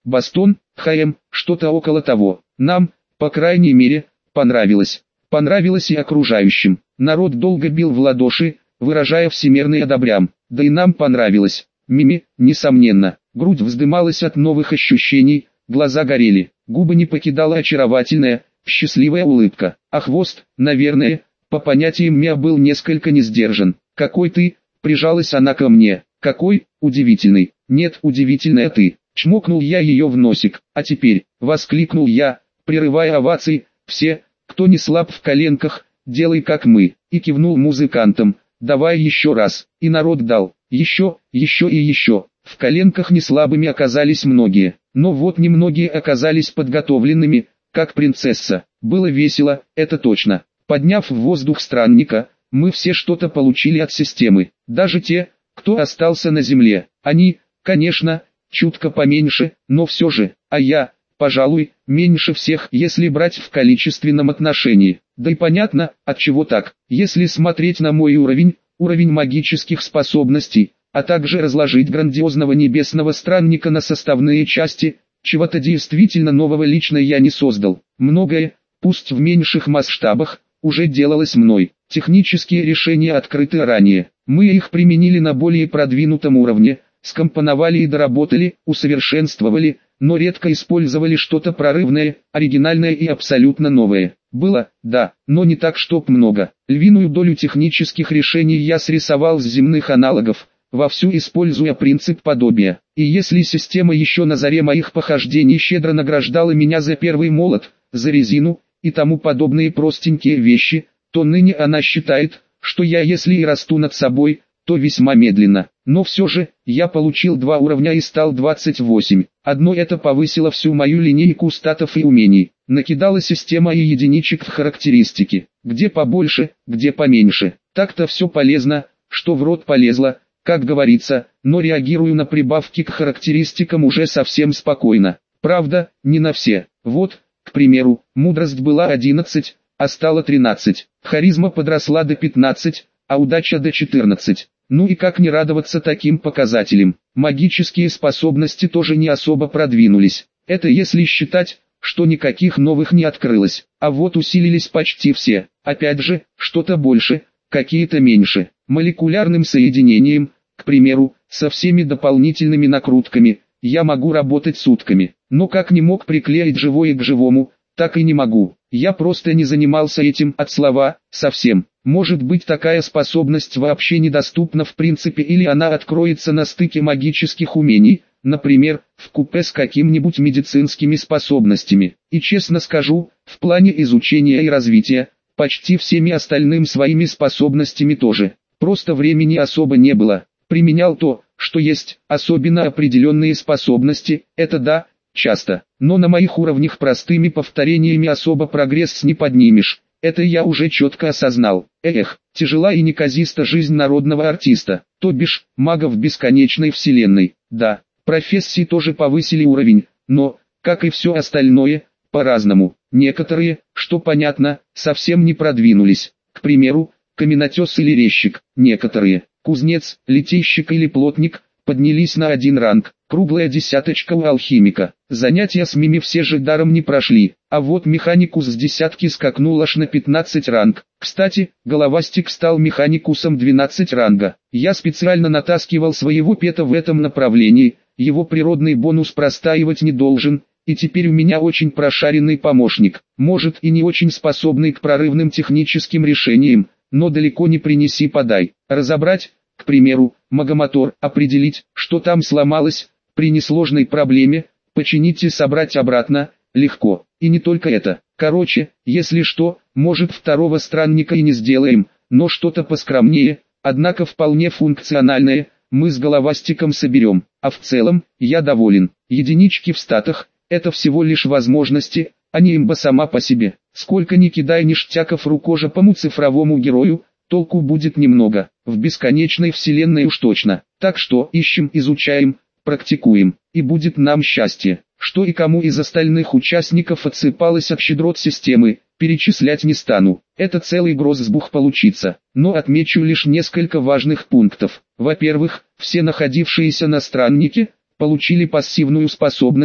Бастон, ХМ, что-то около того. Нам, по крайней мере, понравилось. Понравилось и окружающим. Народ долго бил в ладоши, выражая всемирный одобрям. Да и нам понравилось. Мими, несомненно. Грудь вздымалась от новых ощущений, глаза горели, губы не покидала очаровательная, счастливая улыбка. А хвост, наверное, по понятиям Миа был несколько не сдержан. «Какой ты?» — прижалась она ко мне. «Какой? Удивительный!» «Нет, удивительная ты!» — чмокнул я ее в носик. «А теперь!» — воскликнул я, прерывая овации. «Все, кто не слаб в коленках, делай как мы!» И кивнул музыкантам. «Давай еще раз!» И народ дал. Еще, еще и еще. В коленках не слабыми оказались многие. Но вот немногие оказались подготовленными, как принцесса. Было весело, это точно. Подняв в воздух странника, мы все что-то получили от системы. Даже те, кто остался на земле. Они, конечно, чутко поменьше, но все же. А я, пожалуй, меньше всех, если брать в количественном отношении. Да и понятно, от чего так. Если смотреть на мой уровень, уровень магических способностей, а также разложить грандиозного небесного странника на составные части, чего-то действительно нового лично я не создал. Многое, пусть в меньших масштабах, уже делалось мной. Технические решения открыты ранее. Мы их применили на более продвинутом уровне, скомпоновали и доработали, усовершенствовали, но редко использовали что-то прорывное, оригинальное и абсолютно новое. Было, да, но не так чтоб много. Львиную долю технических решений я срисовал с земных аналогов, вовсю используя принцип подобия. И если система еще на заре моих похождений щедро награждала меня за первый молот, за резину и тому подобные простенькие вещи, то ныне она считает, что я если и расту над собой, то весьма медленно. Но все же, я получил два уровня и стал двадцать восемь. Одно это повысило всю мою линейку статов и умений. Накидала система и единичек в характеристики. Где побольше, где поменьше. Так-то все полезно, что в рот полезло, как говорится, но реагирую на прибавки к характеристикам уже совсем спокойно. Правда, не на все. Вот, к примеру, мудрость была одиннадцать, а стала тринадцать. Харизма подросла до пятнадцати, а удача до четырнадцати. Ну и как не радоваться таким показателям. Магические способности тоже не особо продвинулись. Это если считать, что никаких новых не открылось. А вот усилились почти все. Опять же, что-то больше, какие-то меньше. Молекулярным соединением, к примеру, со всеми дополнительными накрутками, я могу работать сутками. Но как не мог приклеить живое к живому, так и не могу. Я просто не занимался этим от слова, совсем. Может быть, такая способность вообще недоступна в принципе, или она откроется на стыке магических умений, например, вкупе с какими-нибудь медицинскими способностями. И честно скажу, в плане изучения и развития, почти всеми остальными своими способностями тоже. Просто времени особо не было. Применял то, что есть, особенно определенные способности, это да, часто. Но на моих уровнях простыми повторениями особо прогресс не поднимешь. Это я уже четко осознал. Эх, тяжела и неказиста жизнь народного артиста, то бишь, мага в бесконечной вселенной. Да, профессии тоже повысили уровень, но, как и все остальное, по-разному. Некоторые, что понятно, совсем не продвинулись. К примеру, каменотес или резчик. Некоторые, кузнец, литейщик или плотник, поднялись на один ранг. Круглая десяточка у алхимика. Занятия с мими все же даром не прошли, а вот механикус с десятки скакнул аж на пятнадцать ранг. Кстати, головастик стал механикусом двенадцать ранга. Я специально натаскивал своего пета в этом направлении, его природный бонус простаивать не должен, и теперь у меня очень прошаренный помощник, может и не очень способный к прорывным техническим решениям, но далеко не принеси-подай. Разобрать, к примеру, магомотор, определить, что там сломалось, при несложной проблеме, починить и собрать обратно, легко. И не только это. Короче, если что, может второго странника и не сделаем, но что-то поскромнее, однако вполне функциональное, мы с головастиком соберем. А в целом, я доволен. Единички в статах, это всего лишь возможности, а не имба сама по себе. Сколько ни кидай ништяков рукожопому цифровому герою, толку будет немного. В бесконечной вселенной уж точно. Так что ищем, изучаем, практикуем, и будет нам счастье. Что и кому из остальных участников отсыпалось от щедрот системы, перечислять не стану. Это целый гроссбух получится. Но отмечу лишь несколько важных пунктов. Во-первых, все находившиеся на страннике, получили пассивную способность,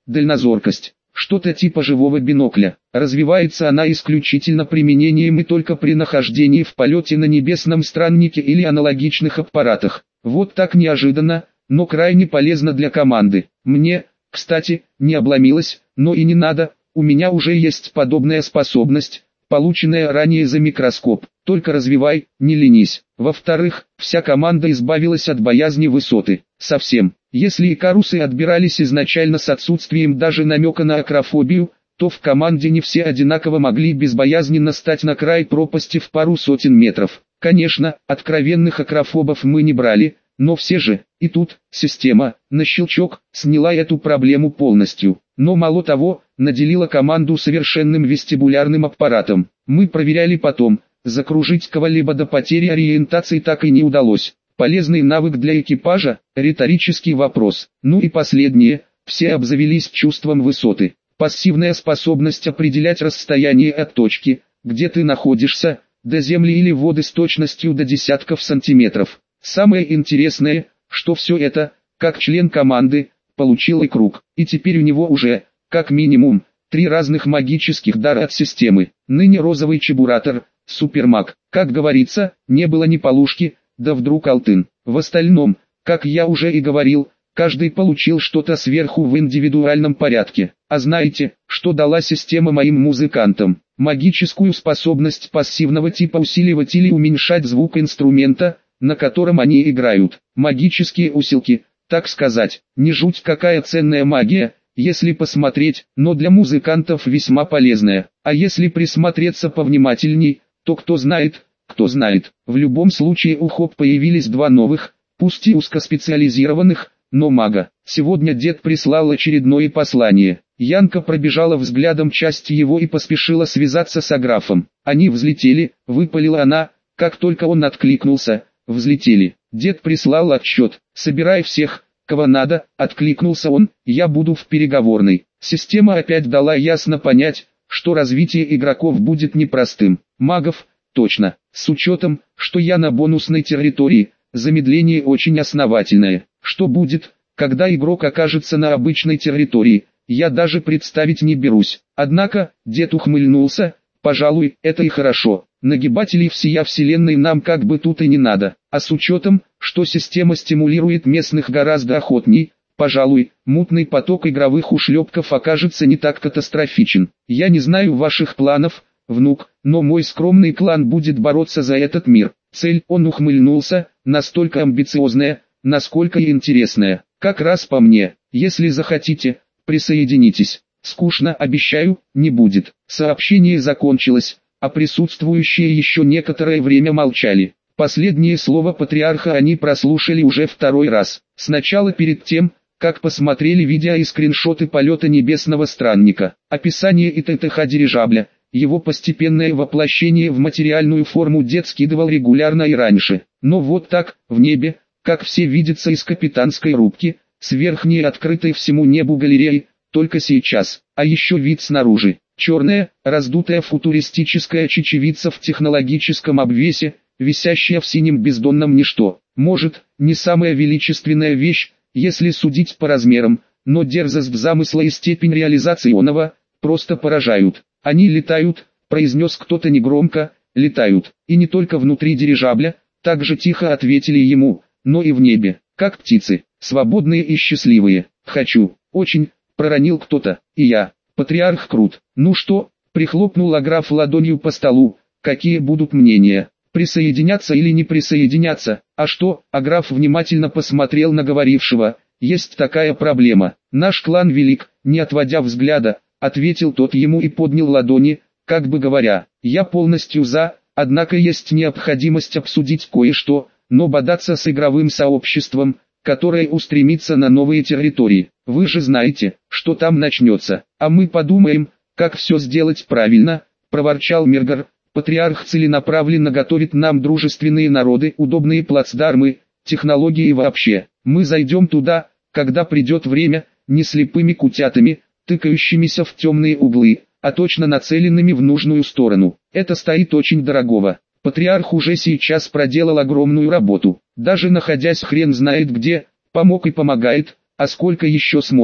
дальнозоркость. Что-то типа живого бинокля. Развивается она исключительно применением и только при нахождении в полете на небесном страннике или аналогичных аппаратах. Вот так неожиданно, но крайне полезно для команды. Мне, кстати, не обломилось, но и не надо, у меня уже есть подобная способность, полученная ранее за микроскоп. Только развивай, не ленись. Во-вторых, вся команда избавилась от боязни высоты. Совсем. Если икарусы отбирались изначально с отсутствием даже намека на акрофобию, то в команде не все одинаково могли безбоязненно стать на край пропасти в пару сотен метров. Конечно, откровенных акрофобов мы не брали, но все же, и тут, система, на щелчок, сняла эту проблему полностью. Но мало того, наделила команду совершенным вестибулярным аппаратом. Мы проверяли потом, закружить кого-либо до потери ориентации так и не удалось. Полезный навык для экипажа, риторический вопрос. Ну и последнее, все обзавелись чувством высоты. Пассивная способность определять расстояние от точки, где ты находишься, до земли или воды с точностью до десятков сантиметров. Самое интересное, что все это, как член команды, получил и круг. И теперь у него уже, как минимум, три разных магических дара от системы. Ныне розовый чебуратор, супермаг. Как говорится, не было ни полушки, да вдруг алтын. В остальном, как я уже и говорил, каждый получил что-то сверху в индивидуальном порядке. А знаете, что дала система моим музыкантам? Магическую способность пассивного типа усиливать или уменьшать звук инструмента, на котором они играют. Магические усилки, так сказать. Не жуть какая ценная магия, если посмотреть, но для музыкантов весьма полезная. А если присмотреться повнимательней, то кто знает, кто знает. В любом случае у Хоп появились два новых, пусть и узкоспециализированных, но мага. Сегодня дед прислал очередное послание. Янка пробежала взглядом часть его и поспешила связаться с Аграфом. Они взлетели, выпалила она, как только он откликнулся. Взлетели. Дед прислал отчет. «Собирай всех, кого надо», откликнулся он, «я буду в переговорной». Система опять дала ясно понять, что развитие игроков будет непростым. Магов, точно, с учетом, что я на бонусной территории, замедление очень основательное. Что будет, когда игрок окажется на обычной территории, я даже представить не берусь. Однако, дед ухмыльнулся, пожалуй, это и хорошо. Нагибателей всея вселенной нам как бы тут и не надо, а с учетом, что система стимулирует местных гораздо охотней, пожалуй, мутный поток игровых ушлепков окажется не так катастрофичен. Я не знаю ваших планов, внук, но мой скромный клан будет бороться за этот мир. Цель, он ухмыльнулся, настолько амбициозная, насколько и интересная. Как раз по мне, если захотите, присоединитесь. Скучно, обещаю, не будет. Сообщение закончилось, а присутствующие еще некоторое время молчали. Последнее слово патриарха они прослушали уже второй раз. Сначала перед тем, как посмотрели видео и скриншоты полета небесного странника, описание и ТТХ дирижабля, его постепенное воплощение в материальную форму дед скидывал регулярно и раньше. Но вот так, в небе, как все видится из капитанской рубки, с верхней открытой всему небу галереей, только сейчас, а еще вид снаружи. Черная, раздутая футуристическая чечевица в технологическом обвесе, висящая в синем бездонном ничто. Может, не самая величественная вещь, если судить по размерам, но дерзость замысла и степень реализации оного, просто поражают. Они летают, произнес кто-то негромко, летают, и не только внутри дирижабля, так же тихо ответили ему, но и в небе, как птицы, свободные и счастливые. Хочу, очень, проронил кто-то, и я. Патриарх крут. Ну что, прихлопнул Аграф ладонью по столу, какие будут мнения? Присоединяться или не присоединяться? А что? Аграф внимательно посмотрел на говорившего. Есть такая проблема. Наш клан велик, не отводя взгляда, ответил тот ему и поднял ладони, как бы говоря, я полностью за, однако есть необходимость обсудить кое-что, но бодаться с игровым сообществом, которое устремится на новые территории. Вы же знаете, что там начнется, а мы подумаем, как все сделать правильно, проворчал Миргар. Патриарх целенаправленно готовит нам дружественные народы, удобные плацдармы, технологии вообще. Мы зайдем туда, когда придет время, не слепыми кутятами, тыкающимися в темные углы, а точно нацеленными в нужную сторону. Это стоит очень дорогого. Патриарх уже сейчас проделал огромную работу, даже находясь хрен знает где, помог и помогает, а сколько еще сможет.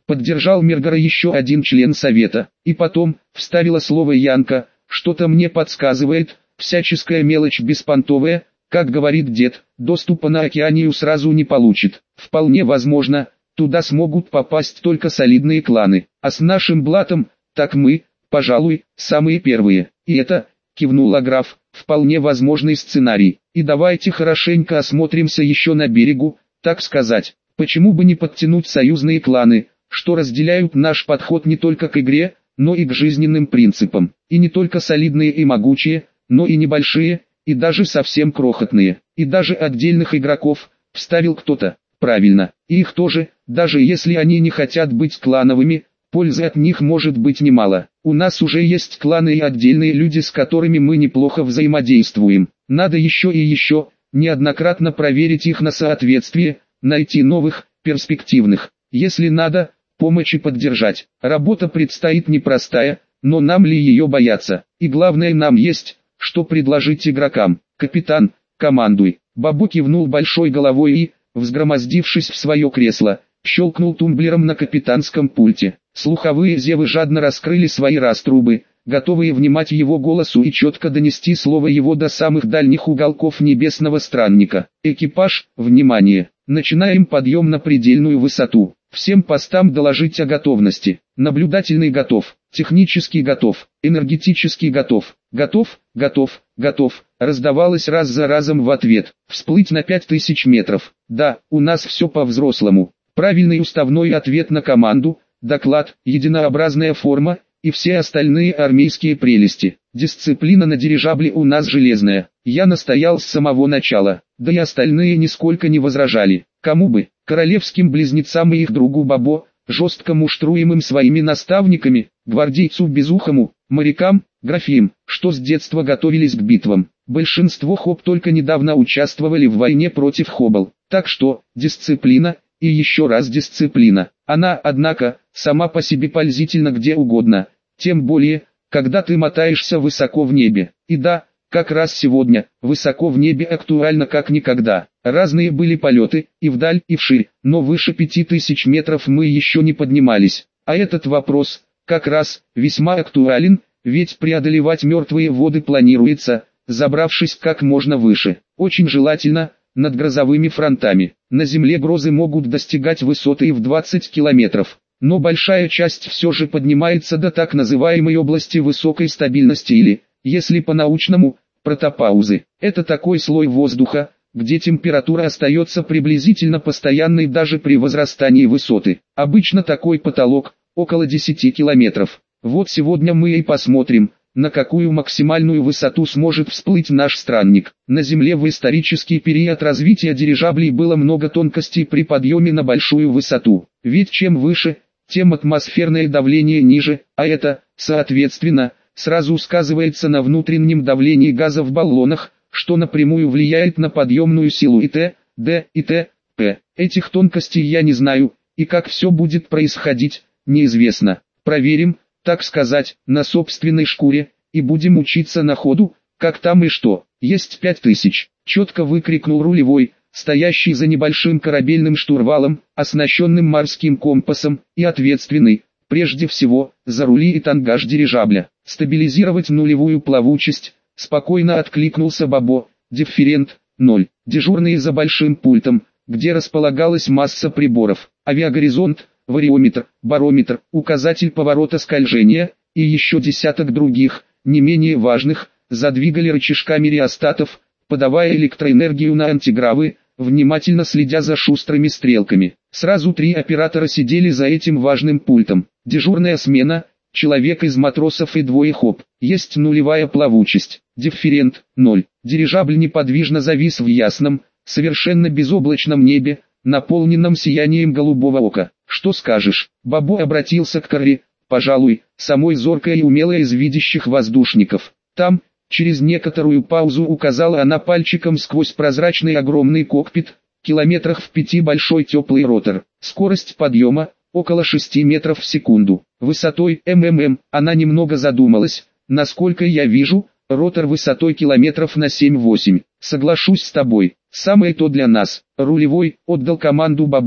Поддержал Мергара еще один член совета. И потом, вставила слово Янка, что-то мне подсказывает, всяческая мелочь беспонтовая, как говорит дед, доступа на Океанию сразу не получит. Вполне возможно, туда смогут попасть только солидные кланы, а с нашим блатом, так мы, пожалуй, самые первые. И это, кивнула граф, вполне возможный сценарий. И давайте хорошенько осмотримся еще на берегу, так сказать. Почему бы не подтянуть союзные кланы, что разделяют наш подход не только к игре, но и к жизненным принципам. И не только солидные и могучие, но и небольшие, и даже совсем крохотные. И даже отдельных игроков, вставил кто-то. Правильно, и их тоже, даже если они не хотят быть клановыми, пользы от них может быть немало. У нас уже есть кланы и отдельные люди, с которыми мы неплохо взаимодействуем. Надо еще и еще, неоднократно проверить их на соответствие, найти новых, перспективных. Если надо, помочь и поддержать. Работа предстоит непростая, но нам ли ее бояться? И главное, нам есть, что предложить игрокам. Капитан, командуй. Бабу кивнул большой головой и, взгромоздившись в свое кресло, щелкнул тумблером на капитанском пульте. Слуховые зевы жадно раскрыли свои раструбы, готовые внимать его голосу и четко донести слово его до самых дальних уголков небесного странника. Экипаж, внимание! Начинаем подъем на предельную высоту. Всем постам доложить о готовности. Наблюдательный готов, технический готов, энергетический готов, готов, готов, готов. Раздавалось раз за разом в ответ. Всплыть на пять тысяч метров. Да, у нас все по-взрослому. Правильный уставной ответ на команду, доклад, единообразная форма и все остальные армейские прелести. Дисциплина на дирижабле у нас железная. Я настоял с самого начала, да и остальные нисколько не возражали. Кому бы, королевским близнецам и их другу Бабо, жестко муштруемым своими наставниками, гвардейцу безухому, морякам, графиям, что с детства готовились к битвам. Большинство хоп только недавно участвовали в войне против хоббл. Так что, дисциплина, и еще раз дисциплина. Она, однако, сама по себе пользительна где угодно, тем более, когда ты мотаешься высоко в небе. И да, как раз сегодня, высоко в небе актуально как никогда. Разные были полеты, и вдаль, и вширь, но выше пяти тысяч метров мы еще не поднимались. А этот вопрос, как раз, весьма актуален, ведь преодолевать мертвые воды планируется, забравшись как можно выше. Очень желательно, над грозовыми фронтами. На Земле грозы могут достигать высоты и в двадцать километров. Но большая часть все же поднимается до так называемой области высокой стабильности или, если по-научному, протопаузы. Это такой слой воздуха, где температура остается приблизительно постоянной даже при возрастании высоты. Обычно такой потолок, около десяти километров. Вот сегодня мы и посмотрим, на какую максимальную высоту сможет всплыть наш странник. На Земле в исторический период развития дирижаблей было много тонкостей при подъеме на большую высоту. Ведь чем выше, тем атмосферное давление ниже, а это, соответственно, сразу сказывается на внутреннем давлении газа в баллонах, что напрямую влияет на подъемную силу и т.д. и т.п. Этих тонкостей я не знаю, и как все будет происходить, неизвестно. Проверим, так сказать, на собственной шкуре, и будем учиться на ходу, как там и что. Есть пять тысяч, четко выкрикнул рулевой, стоящий за небольшим корабельным штурвалом, оснащенным морским компасом, и ответственный, прежде всего, за рули и тангаж дирижабля. Стабилизировать нулевую плавучесть, спокойно откликнулся Бабо, дифферент, ноль. Дежурные за большим пультом, где располагалась масса приборов, авиагоризонт, вариометр, барометр, указатель поворота скольжения, и еще десяток других, не менее важных, задвигали рычажками реостатов, подавая электроэнергию на антигравы, внимательно следя за шустрыми стрелками. Сразу три оператора сидели за этим важным пультом. Дежурная смена, человек из матросов и двое хоп. Есть нулевая плавучесть, дифферент, ноль. Дирижабль неподвижно завис в ясном, совершенно безоблачном небе, наполненном сиянием голубого ока. Что скажешь? Бабо обратился к Карри, пожалуй, самой зоркой и умелой из видящих воздушников. Там, через некоторую паузу указала она пальчиком сквозь прозрачный огромный кокпит, километрах в пяти большой теплый ротор. Скорость подъема, около шести метров в секунду. Высотой МММ, она немного задумалась, насколько я вижу, ротор высотой километров на семь-восемь. Соглашусь с тобой, самое то для нас. Рулевой отдал команду Бабо,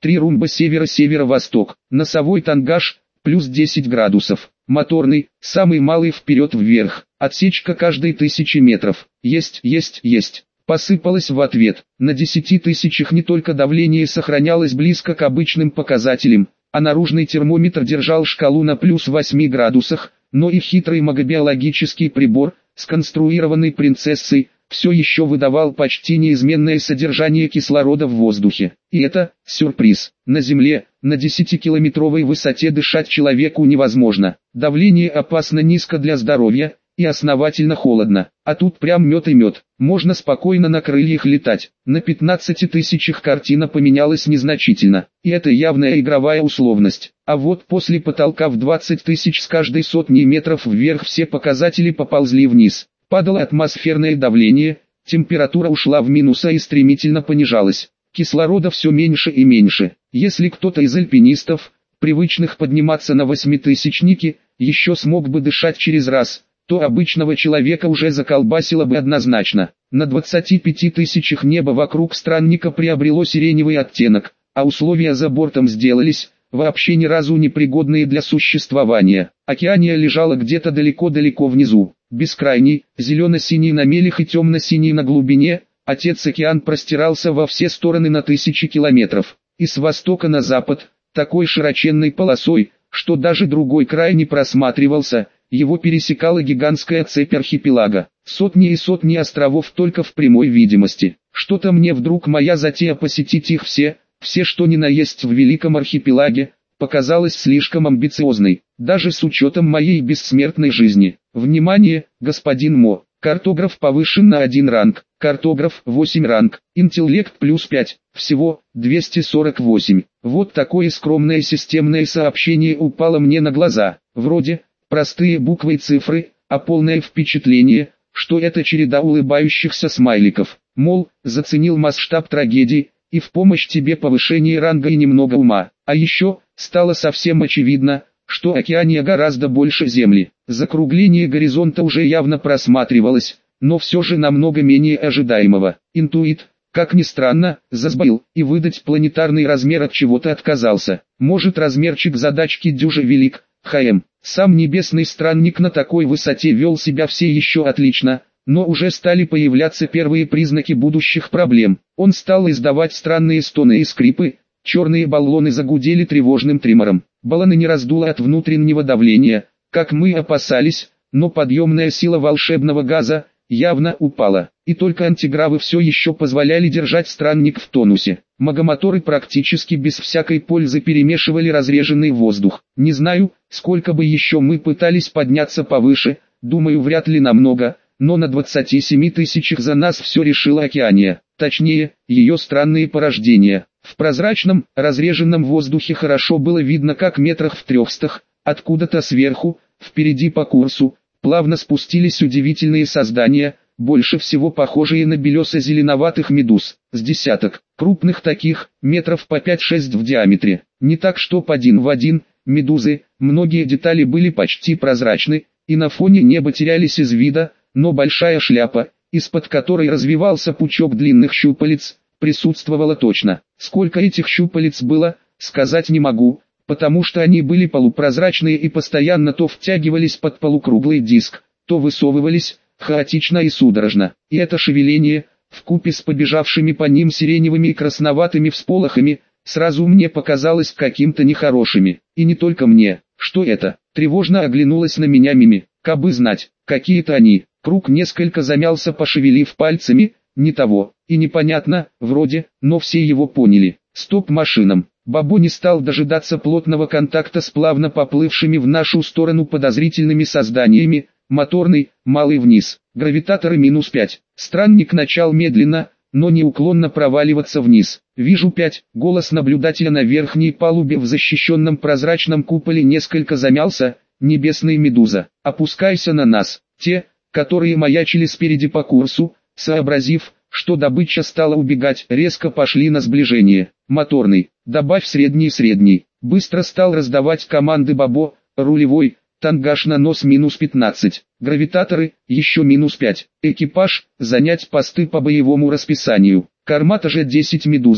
три румба северо-северо-восток, носовой тангаж, плюс десять градусов, моторный, самый малый вперед вверх, отсечка каждые тысячи метров, есть, есть, есть. Посыпалось в ответ. На десяти тысячах не только давление сохранялось близко к обычным показателям, а наружный термометр держал шкалу на плюс восьми градусах, но и хитрый магобиологический прибор, сконструированный принцессой, все еще выдавал почти неизменное содержание кислорода в воздухе. И это сюрприз. На Земле, на десятикилометровой высоте дышать человеку невозможно. Давление опасно низко для здоровья и основательно холодно. А тут прям мед и мед. Можно спокойно на крыльях летать. На пятнадцати тысячах картина поменялась незначительно. И это явная игровая условность. А вот после потолка в двадцать тысяч с каждой сотни метров вверх все показатели поползли вниз. Падало атмосферное давление, температура ушла в минус и стремительно понижалась. Кислорода все меньше и меньше. Если кто-то из альпинистов, привычных подниматься на восьмитысячники, еще смог бы дышать через раз, то обычного человека уже заколбасило бы однозначно. На двадцати пяти тысячах небо вокруг странника приобрело сиреневый оттенок, а условия за бортом сделались вообще ни разу не пригодные для существования. Океания лежала где-то далеко-далеко внизу, бескрайний, зелено-синий на мелях и темно-синий на глубине. Отец-океан простирался во все стороны на тысячи километров, и с востока на запад, такой широченной полосой, что даже другой край не просматривался. Его пересекала гигантская цепь архипелага, сотни и сотни островов только в прямой видимости. Что-то мне вдруг моя затея посетить их все, все что ни на есть в великом архипелаге, показалась слишком амбициозной, даже с учетом моей бессмертной жизни. Внимание, господин Мо, картограф повышен на один ранг, картограф восемь ранг, интеллект плюс пять, всего двести сорок восемь. Вот такое скромное системное сообщение упало мне на глаза, вроде простые буквы и цифры, а полное впечатление, что это череда улыбающихся смайликов. Мол, заценил масштаб трагедии, и в помощь тебе повышение ранга и немного ума. А еще, стало совсем очевидно, что Океания гораздо больше Земли. Закругление горизонта уже явно просматривалось, но все же намного менее ожидаемого. Интуит, как ни странно, засбоил, и выдать планетарный размер от чего-то отказался. Может, размерчик задачки дюже велик, ХМ. Сам небесный странник на такой высоте вел себя все еще отлично, но уже стали появляться первые признаки будущих проблем. Он стал издавать странные стоны и скрипы, черные баллоны загудели тревожным тремором. Баллоны не раздуло от внутреннего давления, как мы опасались, но подъемная сила волшебного газа явно упала, и только антигравы все еще позволяли держать странник в тонусе. Магомоторы практически без всякой пользы перемешивали разреженный воздух. Не знаю, сколько бы еще мы пытались подняться повыше, думаю вряд ли намного, но на двадцати семи тысячах за нас все решила Океания, точнее, ее странные порождения. В прозрачном, разреженном воздухе хорошо было видно, как метрах в трехстах, откуда-то сверху, впереди по курсу, плавно спустились удивительные создания, больше всего похожие на белесо-зеленоватых медуз, с десяток, крупных таких, метров по пять-шесть в диаметре. Не так чтоб один в один, медузы, многие детали были почти прозрачны, и на фоне неба терялись из вида, но большая шляпа, из-под которой развивался пучок длинных щупалец, присутствовала точно. Сколько этих щупалец было, сказать не могу, потому что они были полупрозрачные и постоянно то втягивались под полукруглый диск, то высовывались, хаотично и судорожно. И это шевеление, вкупе с побежавшими по ним сиреневыми и красноватыми всполохами, сразу мне показалось каким-то нехорошими. И не только мне. Что это? Тревожно оглянулась на меня Мими. Кабы знать, какие-то они. Круг несколько замялся, пошевелив пальцами. Не того. И непонятно, вроде, но все его поняли. Стоп машинам. Бабо не стал дожидаться плотного контакта с плавно поплывшими в нашу сторону подозрительными созданиями. Моторный, малый вниз. Гравитаторы минус пять. Странник начал медленно, но неуклонно проваливаться вниз. Вижу пять. Голос наблюдателя на верхней палубе в защищенном прозрачном куполе несколько замялся. Небесная медуза. Опускайся на нас. Те, которые маячили спереди по курсу, сообразив, что добыча стала убегать, резко пошли на сближение. Моторный. Добавь средний-средний. Быстро стал раздавать команды Бабо. Рулевой. Тангаж на нос минус пятнадцать. Гравитаторы, еще минус пять. Экипаж, занять посты по боевому расписанию. Кормата же десять медуза.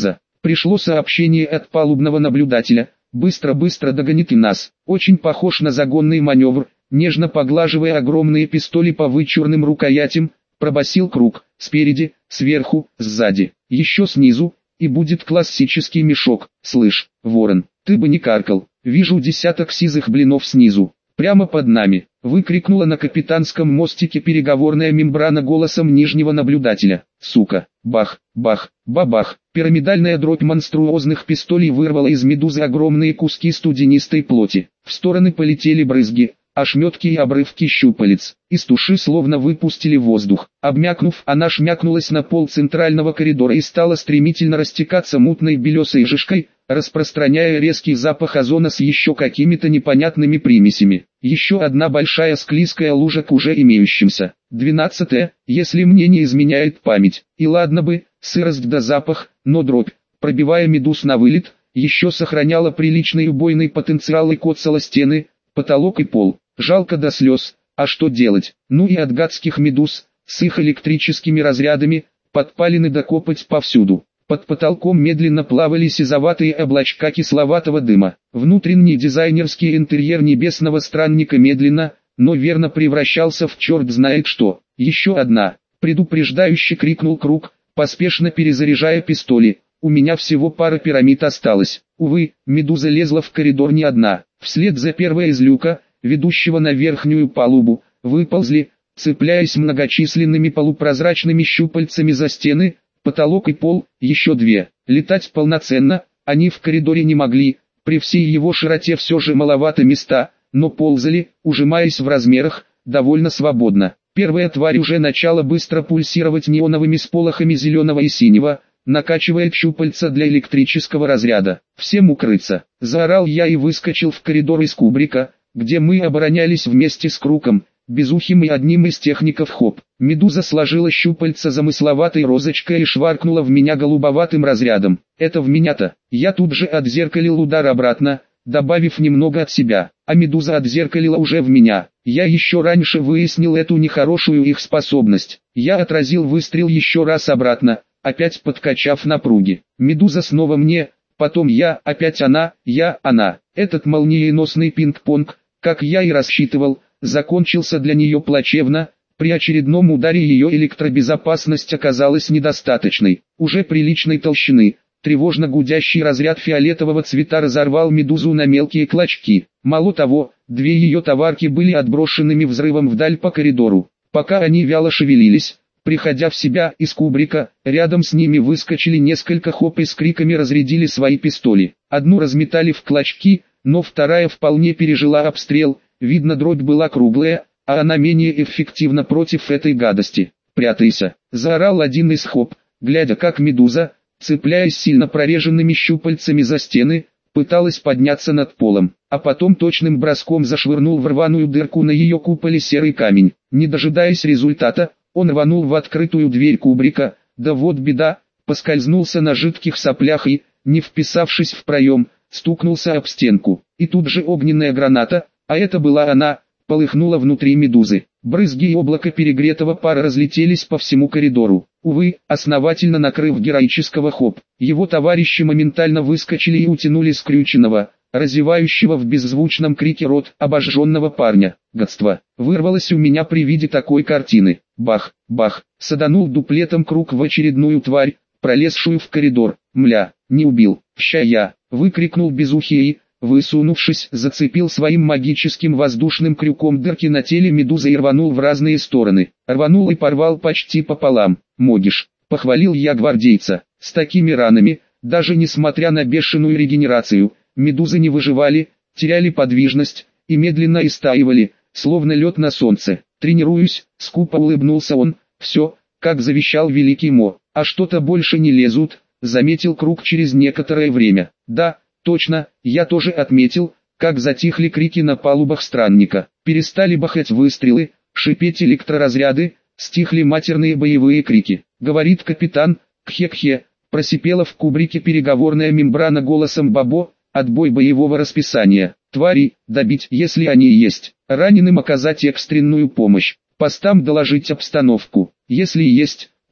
Пришло сообщение от палубного наблюдателя. Быстро-быстро догонит и нас. Очень похож на загонный маневр. Нежно поглаживая огромные пистоли по вычурным рукоятям, пробасил Круг. Спереди, сверху, сзади, еще снизу. И будет классический мешок. Слышь, ворон, ты бы не каркал. Вижу десяток сизых блинов снизу. Прямо под нами. Выкрикнула на капитанском мостике переговорная мембрана голосом нижнего наблюдателя. Сука. Бах, бах, бабах. Пирамидальная дробь монструозных пистолей вырвала из медузы огромные куски студенистой плоти. В стороны полетели брызги, ошметки и обрывки щупалец. Из туши словно выпустили воздух. Обмякнув, она шмякнулась на пол центрального коридора и стала стремительно растекаться мутной белесой жижкой, распространяя резкий запах озона с еще какими-то непонятными примесями. Еще одна большая склизкая лужа к уже имеющимся. Двенадцатое, если мне не изменяет память. И ладно бы, сырость да запах, но дробь, пробивая медуз на вылет, еще сохраняла приличный убойный потенциал и коцала стены, потолок и пол. Жалко до слез, а что делать? Ну и от гадских медуз, с их электрическими разрядами, подпалины да копоть повсюду. Под потолком медленно плавали сизоватые облачка кисловатого дыма. Внутренний дизайнерский интерьер небесного странника медленно, но верно превращался в черт знает что. Еще одна, предупреждающе крикнул Круг, поспешно перезаряжая пистоли. У меня всего пара пирамид осталось. Увы, медуза лезла в коридор не одна. Вслед за первой из люка, ведущего на верхнюю палубу, выползли, цепляясь многочисленными полупрозрачными щупальцами за стены, потолок и пол, еще две. Летать полноценно они в коридоре не могли, при всей его широте все же маловато места, но ползали, ужимаясь в размерах, довольно свободно. Первая тварь уже начала быстро пульсировать неоновыми сполохами зеленого и синего, накачивая щупальца для электрического разряда. «Всем укрыться!» – заорал я и выскочил в коридор из кубрика, где мы оборонялись вместе с Круком, Безухим и одним из техников Хоп. Медуза сложила щупальца замысловатой розочкой и шваркнула в меня голубоватым разрядом. Это в меня-то. Я тут же отзеркалил удар обратно, добавив немного от себя, а медуза отзеркалила уже в меня. Я еще раньше выяснил эту нехорошую их способность. Я отразил выстрел еще раз обратно, опять подкачав напруги. Медуза снова мне, потом я, опять она, я, она. Этот молниеносный пинг-понг, как я и рассчитывал, закончился для нее плачевно. При очередном ударе ее электробезопасность оказалась недостаточной. Уже приличной толщины, тревожно гудящий разряд фиолетового цвета разорвал медузу на мелкие клочки. Мало того, две ее товарки были отброшенными взрывом вдаль по коридору. Пока они вяло шевелились, приходя в себя из кубрика, рядом с ними выскочили несколько Хоп и с криками разрядили свои пистоли. Одну разметали в клочки, но вторая вполне пережила обстрел. Видно, дробь была круглая, а она менее эффективна против этой гадости. «Прятайся!» – заорал один из Хоп, глядя как медуза, цепляясь сильно прореженными щупальцами за стены, пыталась подняться над полом, а потом точным броском зашвырнул в рваную дырку на ее куполе серый камень. Не дожидаясь результата, он рванул в открытую дверь кубрика, да вот беда, поскользнулся на жидких соплях и, не вписавшись в проем, стукнулся об стенку. И тут же огненная граната, а это была она, полыхнула внутри медузы. Брызги и облако перегретого пара разлетелись по всему коридору. Увы, основательно накрыв героического Хоп, его товарищи моментально выскочили и утянули скрюченного, разевающего в беззвучном крике рот обожженного парня. Гадство вырвалось у меня при виде такой картины. Бах, бах, саданул дуплетом Круг в очередную тварь, пролезшую в коридор. Мля, не убил, ща я, выкрикнул Безухий и, высунувшись, зацепил своим магическим воздушным крюком дырки на теле медузы и рванул в разные стороны. Рванул и порвал почти пополам. «Могишь», — похвалил я гвардейца. С такими ранами, даже несмотря на бешеную регенерацию, медузы не выживали, теряли подвижность и медленно истаивали, словно лед на солнце. «Тренируюсь», — скупо улыбнулся он. «Все, как завещал великий Мо. А что-то больше не лезут», — заметил Круг через некоторое время. «Да, точно, я тоже отметил, как затихли крики на палубах странника. Перестали бахать выстрелы, шипеть электроразряды, стихли матерные боевые крики. Говорит капитан, кхе-кхе, просипела в кубрике переговорная мембрана голосом Бабо, отбой боевого расписания. Твари, добить, если они есть. Раненым оказать экстренную помощь. Постам доложить обстановку. Если есть,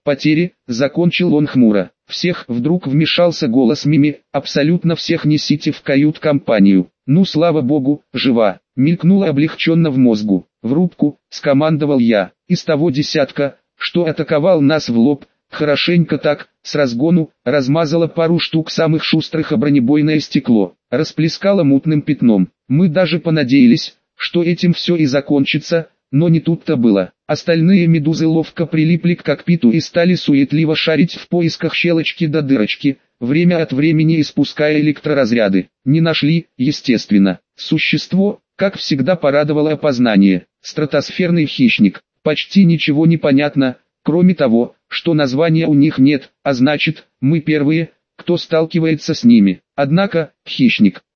Потери, закончил он хмуро. Всех, вдруг вмешался голос Мими, абсолютно всех несите в кают-компанию. Ну слава богу, жива. Мелькнуло облегченно в мозгу. В рубку, скомандовал я, из того десятка, что атаковал нас в лоб, хорошенько так, с разгону, размазало пару штук самых шустрых о бронебойное стекло, расплескало мутным пятном. Мы даже понадеялись, что этим все и закончится, но не тут-то было. Остальные медузы ловко прилипли к кокпиту и стали суетливо шарить в поисках щелочки до дырочки, время от времени испуская электроразряды. Не нашли, естественно. Существо, как всегда, порадовало опознание. Стратосферный хищник. Почти ничего не понятно, кроме того, что названия у них нет, а значит, мы первые, кто сталкивается с ними. Однако, хищник,